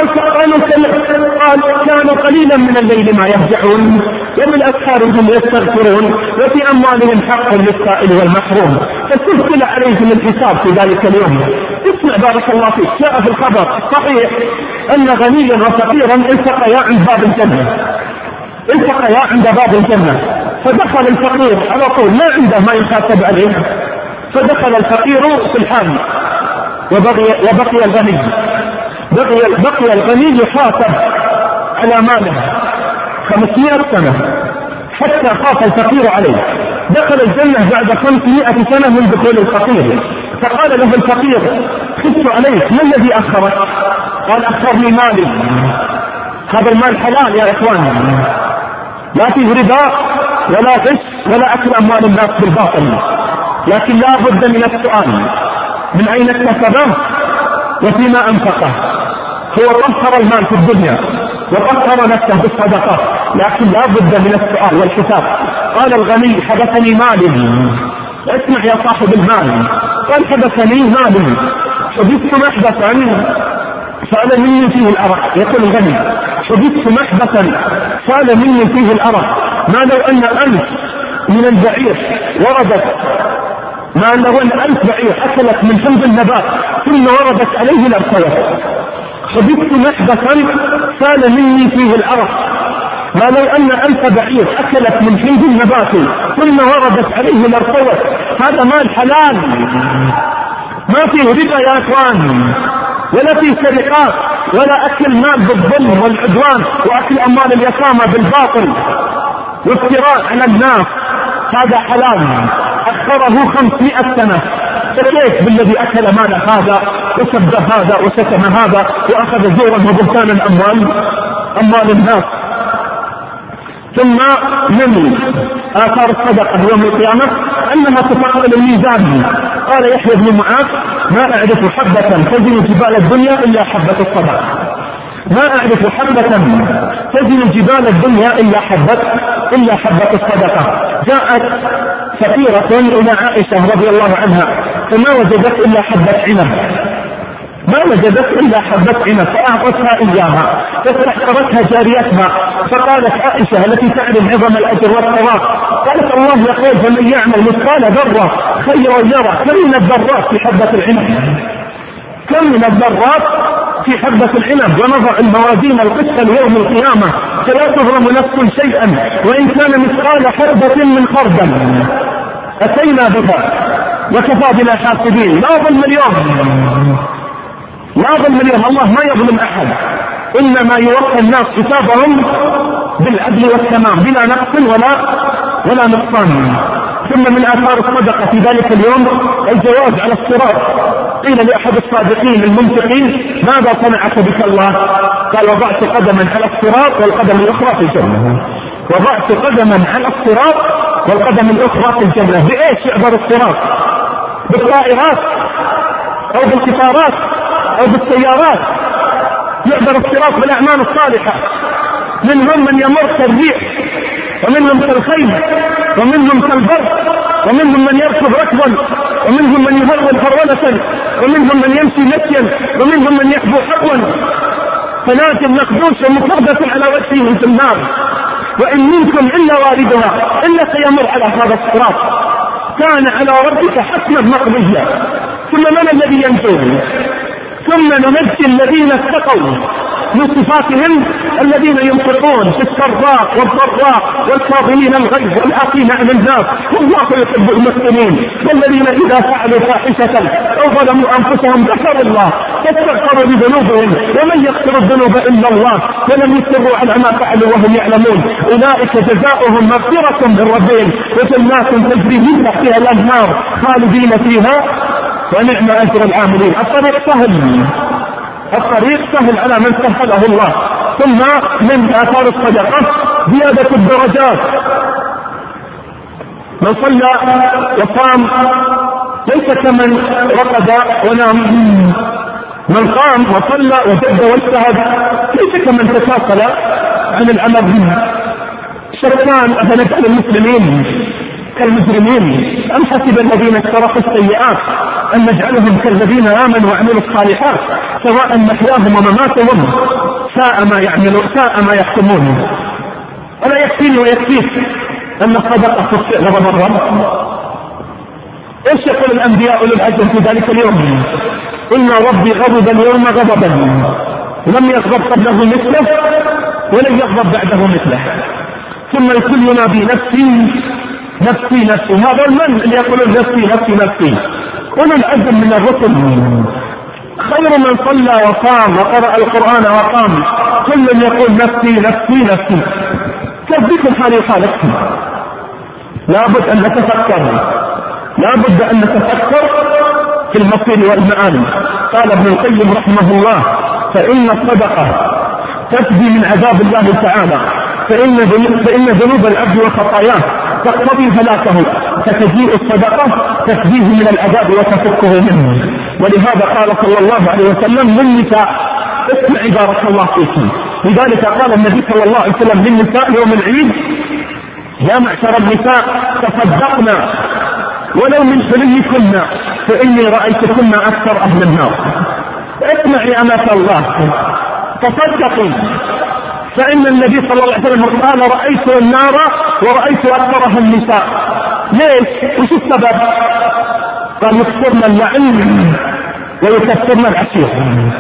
Speaker 1: قال كانوا قليلا من الليل ما يهجعون وبالأسحار هم يستغفرون وفي أموالهم حق للسائل والمحروم فسلسل عليهم الحساب في ذلك اليوم. اسمع بارك الله فيك، جاء في الخبر صحيح أن غنيا وفقيرا التقيا عند باب الجنة التقيا عند باب الجنة فدخل الفقير على طول ما عنده ما يحاسب عليه، فدخل الفقير في الحال وبقي, وبقي الغني بقي, بقي الغني يحاسب على ماله خمسمائة سنة حتى خاف الفقير عليه. دخل الجنة بعد خمسمائة سنة من دخول الفقير، فقال له الفقير خفت عليك ما الذي أخرك؟ قال أخرني مالي. هذا المال حلال يا إخوان، لا فيه ربا ولا غش ولا أكل أموال الناس بالباطل، لكن لا بد من السؤال من أين اكتسبه وفيما أنفقه. هو طهر المال في الدنيا وطهر نفسه بالصدقات، لكن لا بد من السؤال والحساب. قال الغني حدثني مالي. اسمع يا صاحب المال، قال حدثني مالي حدثت محدثا سأل مني فيه الأرق. يقول الغني حدثت محدثا سأل مني فيه الأرق، ما لو أن ألف من البعير وردت ما لو أن ألف بعير أكلت من حمض النبات ثم وردت عليه الأرقوة. حدثت محدثا سأل مني فيه الأرق، ما لو أن ألف بعير أكلت من حمض النبات ثم وردت عليه الأرقوة. هذا مال حلال ما فيه ربا يا إخوان ولا فيه سرقات ولا أكل مال بالظلم والعدوان وأكل أموال اليتامى بالباطل وافتراء على الناس. هذا حلال أخره خمسمائة سنة. فكيف بالذي أكل مال هذا وسب هذا وشتم هذا وأخذ زورا وبهتانا أموال أموال الناس. ثم من آثار الصدقة يوم القيامة أنها تثقل الميزان. قال يحيى بن معاذ ما أعرف حبة تزن جبال الدنيا إلا حبة الصدقة، ما أعرف حبة تزن جبال الدنيا إلا حبة إلا حبة الصدقة. جاءت سفيرة إلى عائشة رضي الله عنها فما وجدت إلا حبة عنب ما وجدت إلا حبة عنب فأعطتها إياها فاستحقرتها جاريتها. فقالت عائشة التي تعلم عظم الأجر والثواب قالت الله يقول فمن يعمل مثقال ذرة خيرا يره. كم من الذرات في حبة العنب كم من الذرات في حبة العنب. ونضع الموازين القسط ليوم القيامة فلا تظلم نفس شيئا وإن كان مثقال حبة من خردل أتينا بها وكفى بنا حاسبين. لا ظلم اليوم لا ظلم اليوم الله ما يظلم أحد، إنما يوفى الناس حسابهم بالعدل والتمام بلا نقص ولا ولا نقصان. ثم من آثار الصدقة في ذلك اليوم الجواز على الصراط. قيل لأحد الصادقين المنفقين ماذا صنعك بك الله؟ قال وضعت قدما على الصراط والقدم الأخرى في الجنة. وضعت قدما على الصراط والقدم الأخرى في الجنة. بإيش يعبر الصراط؟ بالطائرات أو بالقطارات أو بالسيارات؟ يعبر الصراط بالأعمال الصالحة. منهم من يمر كالريح ومنهم كالخيل ومنهم كالبرق ومنهم من يركض ركضا، ومنهم من يهرول هرولة، ومنهم من يمشي مشيا، ومنهم من يحبو حقوا، فناج مخدوش ومفردة على وجهه في النار. وإن منكم إلا واردها إلا سيمر على هذا الصراط كان على ربك حتما مقضيا. ثم من الذي ينجو؟ ثم ننجي الذين اتقوا من صفاتهم الذين ينفقون في السراء والضراء والكاظمين الغيظ والعافين عن الناس والله يحب المحسنين. والذين إذا فعلوا فاحشة أو ظلموا أنفسهم ذكروا الله فاستغفروا لذنوبهم ومن يغفر الذنوب إلا الله ولم يصروا على ما فعلوا وهم يعلمون أولئك جزاؤهم مغفرة من ربهم وجنات تجري من تحتها الأنهار خالدين فيها ونعم أجر العاملين. الطريق سهل، الطريق سهل على من سهله الله. ثم من آثار الصدقة زيادة الدرجات. من صلى وصام ليس كمن رقد ونام، من قام وصلى وجد واجتهد ليس كمن تكاسل عن العمل. شرطان أفنجعل المسلمين كالمجرمين أم حسب الذين اجترحوا السيئات أن نجعلهم كالذين آمنوا وعملوا الصالحات سواء محياهم ومماتهم ساء ما يعملون ساء ما يحكمون. ولا يكفيني ويكفيك أن الصدقة تطفئ غضب الرب. ايش يقول الأنبياء أولو العزم في ذلك اليوم؟ إن ربي غضب اليوم غضبا لم يغضب قبله مثله ولن يغضب بعده مثله. ثم الكل ينادي نفسي نفسي نفسي. هذا من اللي يقول نفسي نفسي نفسي؟ أولو العزم من الرسل خير من صلى وصام وقرأ القرآن وقام كل يقول نفسي نفسي نفسي. كيف بكم حالي وحالكم؟ لابد أن نتفكر، لابد أن نتفكر في المصير والمآل. قال ابن القيم رحمه الله فإن الصدقة تفدي من عذاب الله تعالى، فإن فإن ذنوب العبد وخطاياه تقتضي هلاكه، فتجيء الصدقة تفديه من العذاب وتفكه منه. ولهذا قال صلى الله عليه وسلم للنساء اسمعي بارك الله فيكم. لذلك قال النبي صلى الله عليه وسلم للنساء يوم العيد يا معشر النساء تصدقنا ولو من حليكن فإني رأيتكن أكثر أهل النار. اسمعي أمات الله تصدقي، فإن النبي صلى الله عليه وسلم قال رأيت النار ورأيت أكثرها النساء. ليش؟ وش السبب؟ قال يكثرن اللعن ويكثرن العشير،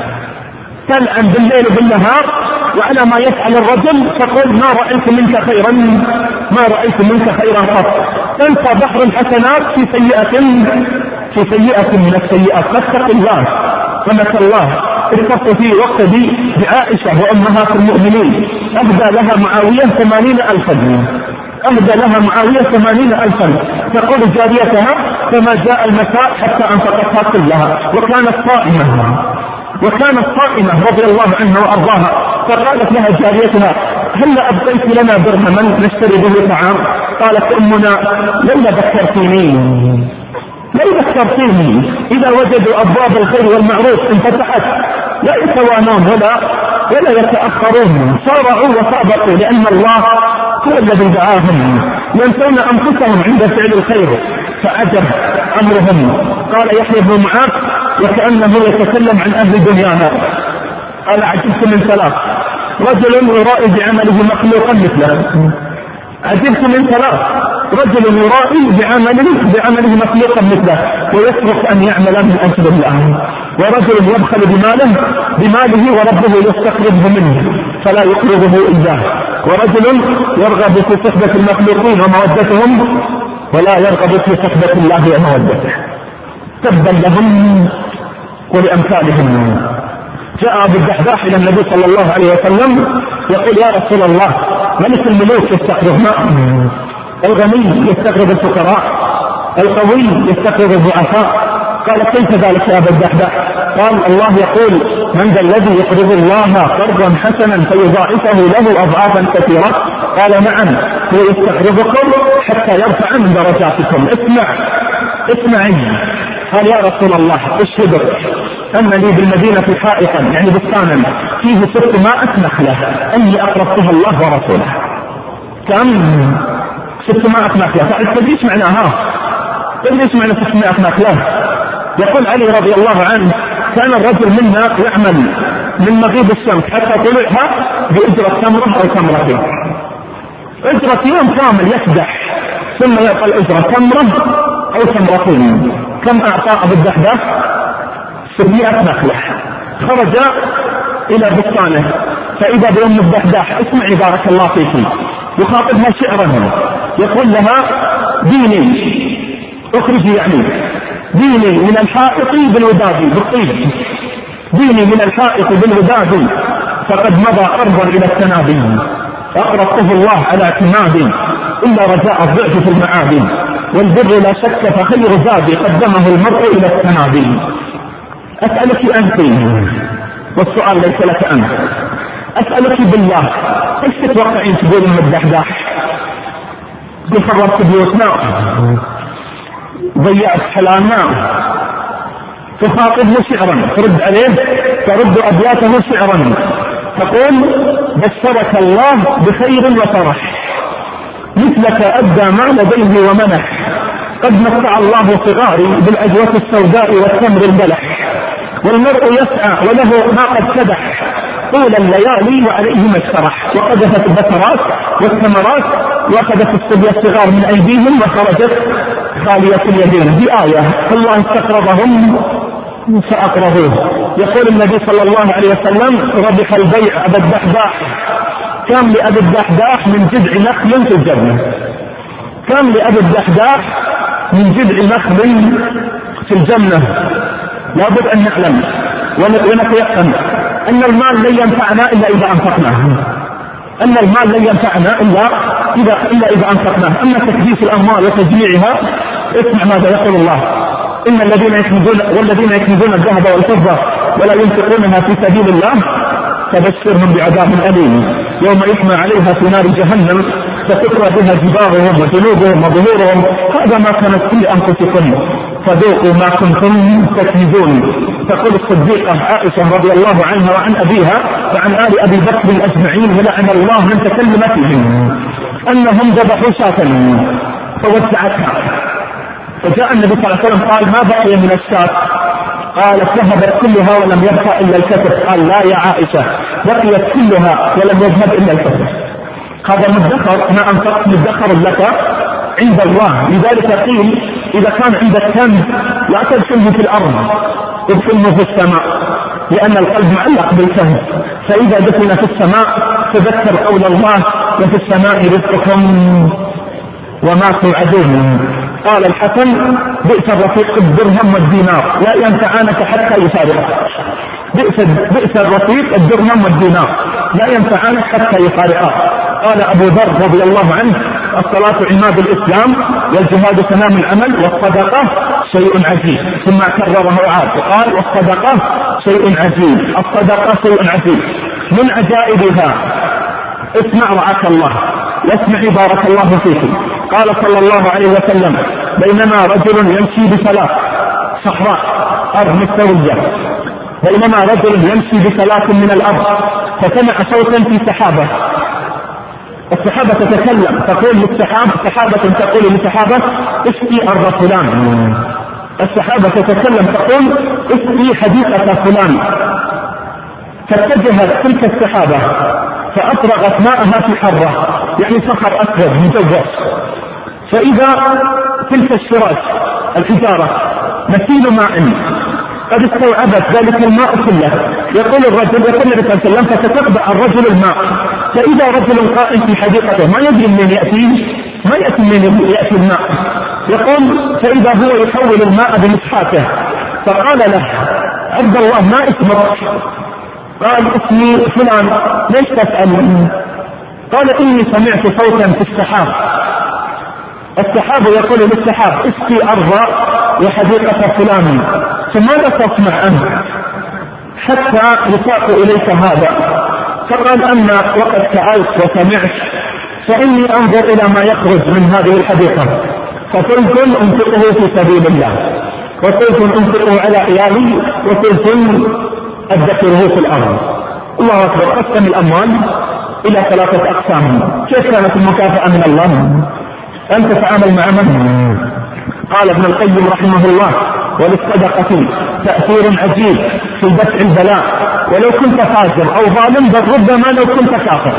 Speaker 1: تلعن بالليل وبالنهار وعلى ما يفعل الرجل تقول ما رأيت منك خيرا ما رأيت منك خيرا قط. تنسى بحر الحسنات في سيئة في سيئة من السيئات. فاتق الله فمك الله. اتقوا في وقت دي بعائشة وأمهات المؤمنين أهدى لها معاوية ثمانين ألفا أهدى لها معاوية ثمانين ألفا تقول جاريتها فما جاء المساء حتى أنفقتها كلها وكانت صائمة وكانت صائمة رضي الله عنها وأرضاها. فقالت لها جاريتها هل أبقيت لنا درهما نشتري به طعام؟ قالت أمنا لولا ذكرتيني لو ذكرتيني. إذا وجدوا أبواب الخير والمعروف انفتحت لا يتوانون ولا ولا يتأخرون، صارعوا وسابقوا لأن الله هو الذي دعاهم. ينسون أنفسهم عند فعل الخير فعجب أمرهم. قال يحيى بن معاذ وكأنه يتكلم عن أهل دنيانا قال عجبت من ثلاث رجل يرائي بعمله مخلوقا مثله. عجبت من ثلاث رجل يرائي بعمله بعمله مخلوقا مثله ويترك أن يعمل من أجل الله، ورجل يبخل بماله بماله وربه يستقرضه منه فلا يقرضه إياه، ورجل يرغب في صحبة المخلوقين ومودتهم ولا يرغب في صحبة الله ومودته. تبا لهم ولأمثالهم. جاء أبو الدحداح إلى النبي صلى الله عليه وسلم يقول يا رسول الله ملك الملوك يستقرض معه، الغني يستقرض الفقراء، القوي يستقرض الضعفاء. قال كيف ذلك يا أبا الدحداح؟ قال الله يقول من ذا الذي يقرض الله قرضا حسنا فيضاعفه له أضعافا كثيرة؟ قال نعم هو يستقرضكم حتى يرفع من درجاتكم. اسمع اسمعي. قال يا رسول الله اشهد أن لي بالمدينة حائطا يعني بستانا فيه ستمائة نخلة أني أقرضتها الله ورسوله. كم؟ ستمائة نخلة. تعرف ايش معناها؟ قل ليش معنى ستمائة نخلة؟ يقول علي رضي الله عنه كان الرجل منا يعمل من مغيب الشمس حتى طلوعها بأجرة تمرة أو تمرتين، أجرة يوم كامل يكدح، ثم يعطى الأجرة تمرة أو تمرتين. كم أعطى أبو الدحداح؟ ستمائة نخلة. خرج إلى بستانه فإذا بأم الدحداح اسمعي بارك الله فيك، يخاطبها شعرا يقول لها ديني اخرجي، يعني ديني من الحائط بالوداد بالطيب، ديني من الحائط بالوداد فقد مضى أرضا إلى التنادي، أقرضته الله على اعتماد إلا رجاء الضعف في المعاد، والبر لا شك فخير زاد قدمه المرء إلى التنادي. أسألك أنت، والسؤال ليس لك أنت، أسألك بالله ايش تتوقعين تقول من الدحداح؟ بخربت بيوتنا، ضيعت حلالنا، تخاطبه شعرا، ترد عليه ترد أبياته شعرا، تقول بشرك الله بخير وفرح، مثلك أدى ما لديه ومنح، قد متع الله صغاري بالعجوة السوداء والتمر البلح، والمرء يسعى وله ما قد كدح طول الليالي وعليه ما اجترح، وقذفت البصرات والثمرات واخذت الصبية الصغار من ايديهم وخرجت خالية اليدين. دي آية الله استقرضهم فأقرضوه. يقول النبي صلى الله عليه وسلم ربح البيع أبا الدحداح، كم لأبي الدحداح من جذع نخل في الجنة، كم لأبي الدحداح من جذع نخل في الجنة. لابد أن نعلم ونتيقن أن المال لن ينفعنا إلا إذا أنفقناه، أن المال لن ينفعنا إلا إذا إلا إذا أنفقناه. أما تكديس الأموال وتجميعها، اسمع ماذا يقول الله: إن الذين يكنزون والذين يكنزون الذهب والفضة ولا ينفقونها في سبيل الله فبشرهم بعذاب أليم يوم يحمى عليها في نار جهنم فتكوى بها جباههم وجنوبهم وظهورهم هذا ما كانت في أنفسكم فذوقوا ما كنتم تكنزون. تقول الصديقة عائشة رضي الله عنها وعن أبيها وعن آل أبي بكر أجمعين ولعن الله من تكلم فيهم أنهم ذبحوا شاة فوسعتها، فجاء النبي صلى الله عليه وسلم قال: ما بقي من الشاة؟ قالت: ذهبت كلها ولم يبقى إلا الكتف. قال: لا يا عائشة، بقيت كلها ولم يذهب إلا الكتف. هذا مدخر، ما أنفقت مدخر لك عند الله. لذلك قيل: إذا كان عندك كنز لا تدفنه في الأرض، ادفنه في السماء، لأن القلب معلق بالكنز، فإذا دفن في السماء تذكر قول الله: وفي السماء رزقكم وما توعدون. قال الحسن: بئس الرفيق الدرهم والدينار لا ينفعانك حتى يفارقك. بئس بئس الرفيق الدرهم والدينار لا ينفعانك حتى يفارقك. قال أبو ذر رضي الله عنه: الصلاة عماد الإسلام والجهاد تمام العمل والصدقة شيء عجيب. ثم كرره وعاد وقال: والصدقة شيء عجيب، الصدقة شيء عجيب. من عجائبها اسمع رعاك الله واسمعي بارك الله فيك. قال صلى الله عليه وسلم: بينما رجل يمشي بثلاث صحراء أرض مستوية، بينما رجل يمشي بثلاث من الأرض فسمع صوتا في سحابة، السحابة تتكلم تقول للسحابة، سحابة تقول للسحابة: اسقي أرض فلان. السحابة تتكلم تقول: اسقي حديقة فلان. فاتجهت تلك السحابة فأفرغت ماءها في حرة، يعني صخر أسود مجوف، فإذا تلك الشراج الحجارة مثيل ماء قد استوعبت ذلك الماء كله. يقول الرجل يقول النبي صلى الله عليه وسلم: فتتبع الرجل الماء، فإذا رجل قائم في حديقته ما يدري من يأتيه، ما يأتي من يأتي الماء، يقول فإذا هو يحول الماء بمسحاته، فقال له: عبد الله ما اسمك؟ قال: اسمي فلان. ليش تسأل؟ قال: إني سمعت صوتا في السحاب. السحاب يقول للسحاب: اسقي أرض وحديقة فلان. فماذا تصنع أنت حتى يساق إليك هذا؟ فقال: أما وقد سألت وسمعت فإني أنظر إلى ما يخرج من هذه الحديقة، فقلت أنفقه في سبيل الله، وقلت أنفقه على عيالي، وقلت أدخره في الأرض. الله أكبر. قسم الأموال إلى ثلاثة أقسام. كيف كانت المكافأة من الله؟ أن تتعامل مع من؟ قال ابن القيم رحمه الله: وللصدقة تأثير عجيب في دفع البلاء ولو كنت فاجر أو ظالم، بل ربما لو كنت كافر.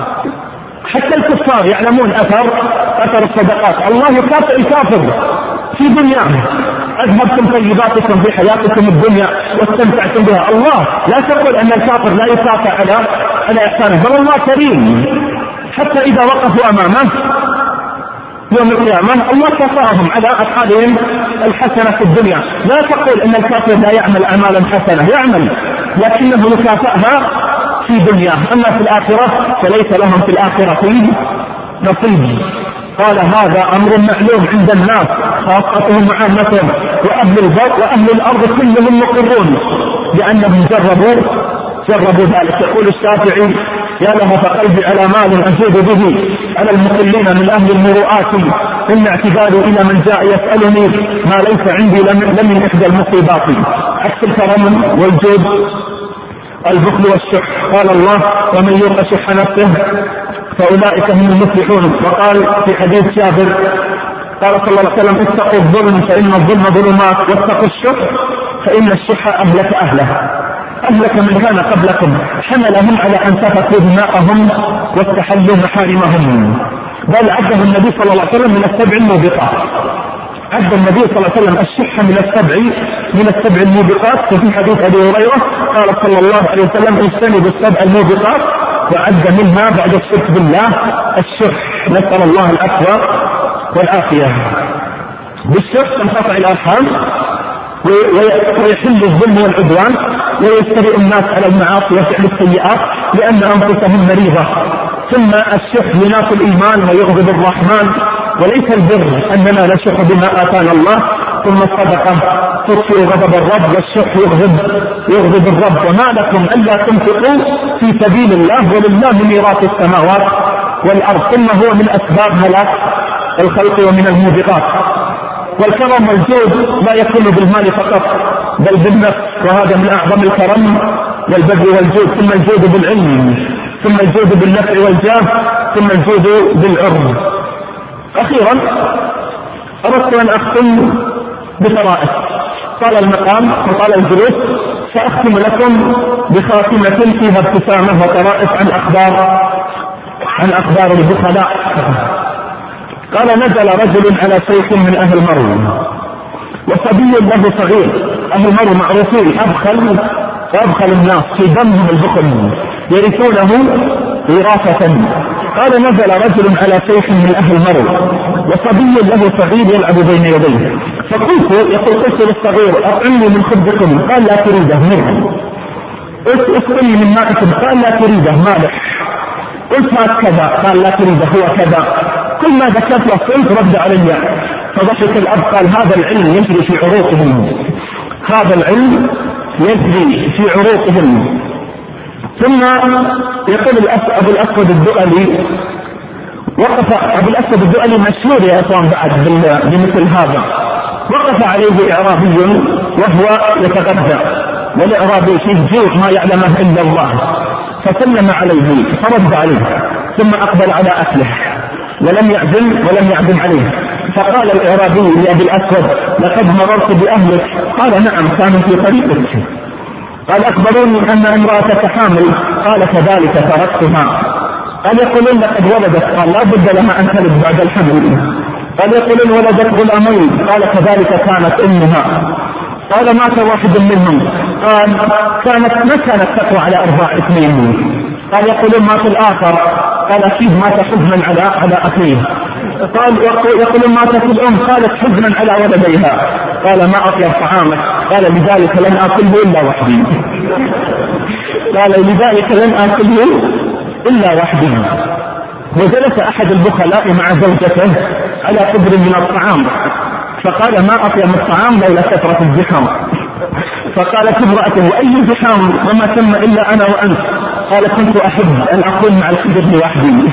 Speaker 1: حتى الكفار يعلمون أثر أثر الصدقات. الله يكافئ الكافر في دنياه: أذهبتم طيباتكم في حياتكم الدنيا واستمتعتم بها. الله لا تقول أن الكافر لا يكافئ على على إحسانه، بل الله كريم حتى إذا وقفوا أمامه يوم القيامة الله كفاهم على أفعالهم الحسنة في الدنيا. لا تقول أن الكافر لا يعمل أعمالا حسنة، يعمل، لكنه يكافئها في دنياه، أما في الآخرة فليس لهم في الآخرة نصيب. قال: هذا أمر معلوم عند الناس خاصتهم وعامتهم، وأهل البر وأهل الأرض كلهم مقرون لأنهم جربوا جربوا ذلك. يقول الشافعي: يا لهف قلبي على مال أجود به على المقلين من أهل المروءات، إن اعتذاري إلى من جاء يسألني ما ليس عندي لم من إحدى المصيبات. عكس الكرم والجود البخل والشح. قال الله: ومن يوق شح نفسه فأولئك هم المفلحون. وقال في حديث جابر قال صلى الله عليه وسلم: اتقوا الظلم فإن الظلم ظلمات، واتقوا الشح فإن الشح أهلك أهله أهلك من كان قبلكم، حملهم على أن سفكوا دماءهم واستحلوا محارمهم. بل عده النبي صلى الله عليه وسلم من السبع الموبقات. عد النبي صلى الله عليه وسلم الشح من السبع من السبع الموبقات. وفي حديث أبي هريرة قال صلى الله عليه وسلم: اجتنبوا السبع الموبقات، وعد منها بعد الشرك بالله الشح. نسأل الله العفو والعافية. بالشح تنقطع الأرحام ويحل الظلم والعدوان ويسترئ الناس على المعاصي وفعل السيئات لأن أنفسهم مريضة. ثم الشح يناق الإيمان ويغضب الرحمن، وليس البر أننا نشح بما آتانا الله. ثم الصدقة تطفئ غضب الرب، والشح يغضب يغضب الرب. وما لكم ألا تنفقوا في سبيل الله ولله ميراث السماوات والأرض. ثم هو من أسباب هلاك الخلق ومن الموبقات. والكرم والجود لا يكون بالمال فقط بل بالنفس، وهذا من أعظم الكرم والبذل والجود. ثم الجود بالعلم، ثم الجود بالنفع والجاه، ثم الجود بالعرض. أخيرا أردت أن أختم بفرائض. طال المقام وطال الجلوس، سأختم لكم بخاتمة فيها ابتسامة وطرائف عن أخبار عن أخبار البخلاء. قال: نزل رجل على شيخ من أهل مرو وصبي له صغير. أهل مرو معروفين أبخل وأبخل الناس، في دمهم البخل، يرثونه وراثة. قال: نزل رجل على شيخ من أهل مرو وصبي له صغير يلعب بين يديه، فقلت يقول قلت للصغير: أطعمني من خبزكم. قال: لا تريده مر. قلت: اسقني من مائكم. قال: لا تريده مالح. قلت: هات كذا. قال: لا تريده هو كذا. كل ما ذكرت وصلت رد علي. فضحك الأب قال: هذا العلم يجري في عروقهم، هذا العلم يجري في عروقهم. ثم يقول أبو الأسود الدؤلي، وقف أبو الأسود الدؤلي مشهور يا إخوان بعد بمثل هذا. وقف عليه إعرابي وهو يتغدى، والإعرابي فيه جوع ما يعلمه إلا الله، فسلم عليه فرد عليه، ثم أقبل على أكله ولم يعزم ولم يعزم عليه. فقال الإعرابي لأبي الأسود: لقد مررت بأهلك. قال: نعم، كانوا في طريقك. قال: أخبروني أن امرأتك حامل. قال: كذلك تركتها. قال: يقولون لقد ولدت. قال: لا بد لها أن تلد بعد الحمل. قال: يقولون ولدت غلامين. قال: كذلك كانت أمها. قال: مات واحد منهم. قال: كانت ما كانت تقوى على أرباع اثنين. قال: يقولون مات الآخر. قال: فيه مات حزنا على على أخيه. قال: يقولون ماتت الأم. قالت: حزنا على ولديها. قال: ما أطيب طعامك. قال: لذلك لن آكله إلا وحدي. قال: لذلك لن آكله إلا وحدي. وجلس أحد البخلاء مع زوجته على قدر من الطعام، فقال: ما أطيب الطعام لولا كثرة الزحام. فقالت امرأته: أي زحام وما تم إلا أنا وأنت. قال: كنت أحب أن أكون مع القدر لوحدي.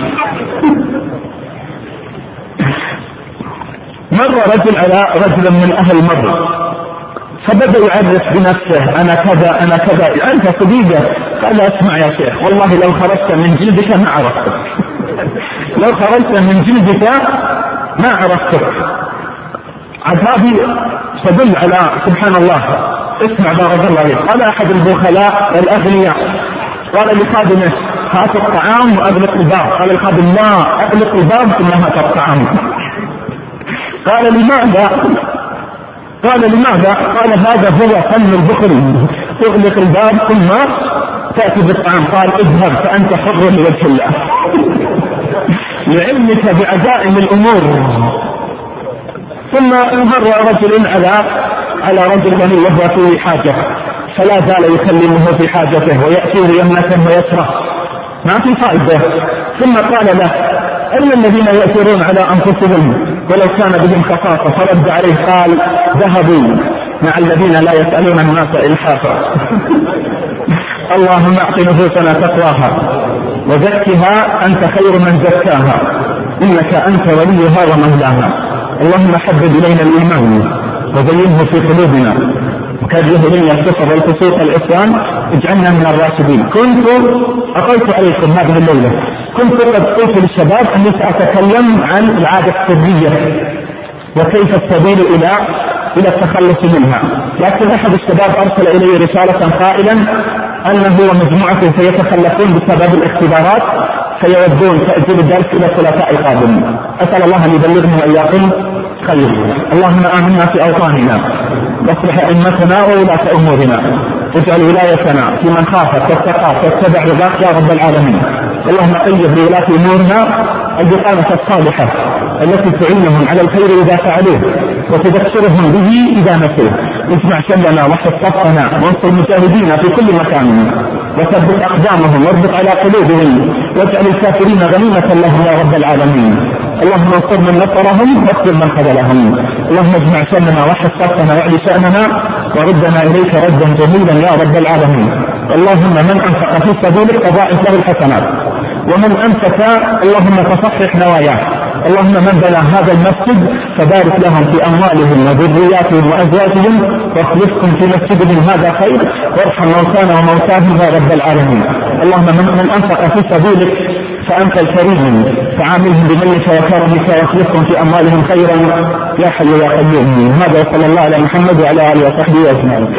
Speaker 1: مر رجل على رجل من أهل مر، فبدأ يعرف بنفسه: أنا كذا أنا كذا. أنت صديقه؟ قال: اسمع يا شيخ، والله لو خرجت من جلدك ما عرفتك، لو خرجت من جلدك ما عرفتك. عاد هذه تدل على سبحان الله. اسمع بارك الله فيك. قال أحد البخلاء الأغنياء قال لخادمه هات الطعام وأغلق الباب. قال الخادم لا، أغلق الباب ثم هات الطعام. قال لماذا؟ قال لماذا؟ قال هذا هو فن البخل، تغلق الباب ثم تأتي بالطعام. قال اذهب فأنت حر لوجه الله. لعلمك بعزائم الأمور. ثم مر رجل على على رجل غني وهو في حاجة، فلا زال يكلمه في حاجته ويأتيه يمنة ويسرة، ما في فائدة. ثم قال له أين الذين يأثرون على أنفسهم ولو كان بهم خصاصة؟ فرد عليه قال ذهبوا مع الذين لا يسألون الناس إلحافا. اللهم اعط نفوسنا تقواها وزكها أنت خير من زكاها إنك أنت وليها ومولاها. اللهم حبب إلينا الإيمان وزينه في قلوبنا وكره إلينا الكفر والفسوق والعصيان اجعلنا من الراشدين. كنت أقلت عليكم هذه الليلة، كنت قد قلت للشباب أني سأتكلم عن العادة السرية وكيف السبيل إلى إلى التخلص منها، لكن أحد الشباب أرسل إلي رسالة قائلا أنه ومجموعته سيتخلصون بسبب الاختبارات فيودون تأجيل الدرس إلى الثلاثاء القادم. أسأل الله أن يبلغنا وإياكم خير. اللهم آمنا في أوطاننا واصلح أئمتنا وولاة أمورنا واجعل ولايتنا في من خافك واتقاك واتبع رضاك يا رب العالمين. اللهم قيض لولاة أمورنا البطانة الصالحة التي تعينهم على الخير إذا فعلوه وتذكرهم به إذا نسوه. اجمع شملنا وحد صفنا وانصر المجاهدين في كل مكان وثبت أقدامهم واربط على قلوبهم واجعل الكافرين غنيمة لهم يا رب العالمين. اللهم انصر من نصرهم واخذل من خذلهم. اللهم اجمع شملنا وحد صفنا واعلي شأننا وردنا إليك ردا جميلا يا رب العالمين. اللهم من أنفق في سبيلك فضاعف له الحسنات ومن أمسك اللهم فصحح نواياه. اللهم من بنى هذا المسجد فبارك لهم في أموالهم وذرياتهم وأزواجهم واخلفهم في مسجدهم هذا خير وارحم موتانا وموتاهم يا رب العالمين. اللهم من أنفق في سبيلك فأنت الكريم فعاملهم بمنك وكرمك واخلفهم في أموالهم خيرا يا حي يا قيوم. هذا وصلى الله على محمد وعلى آله وصحبه أجمعين.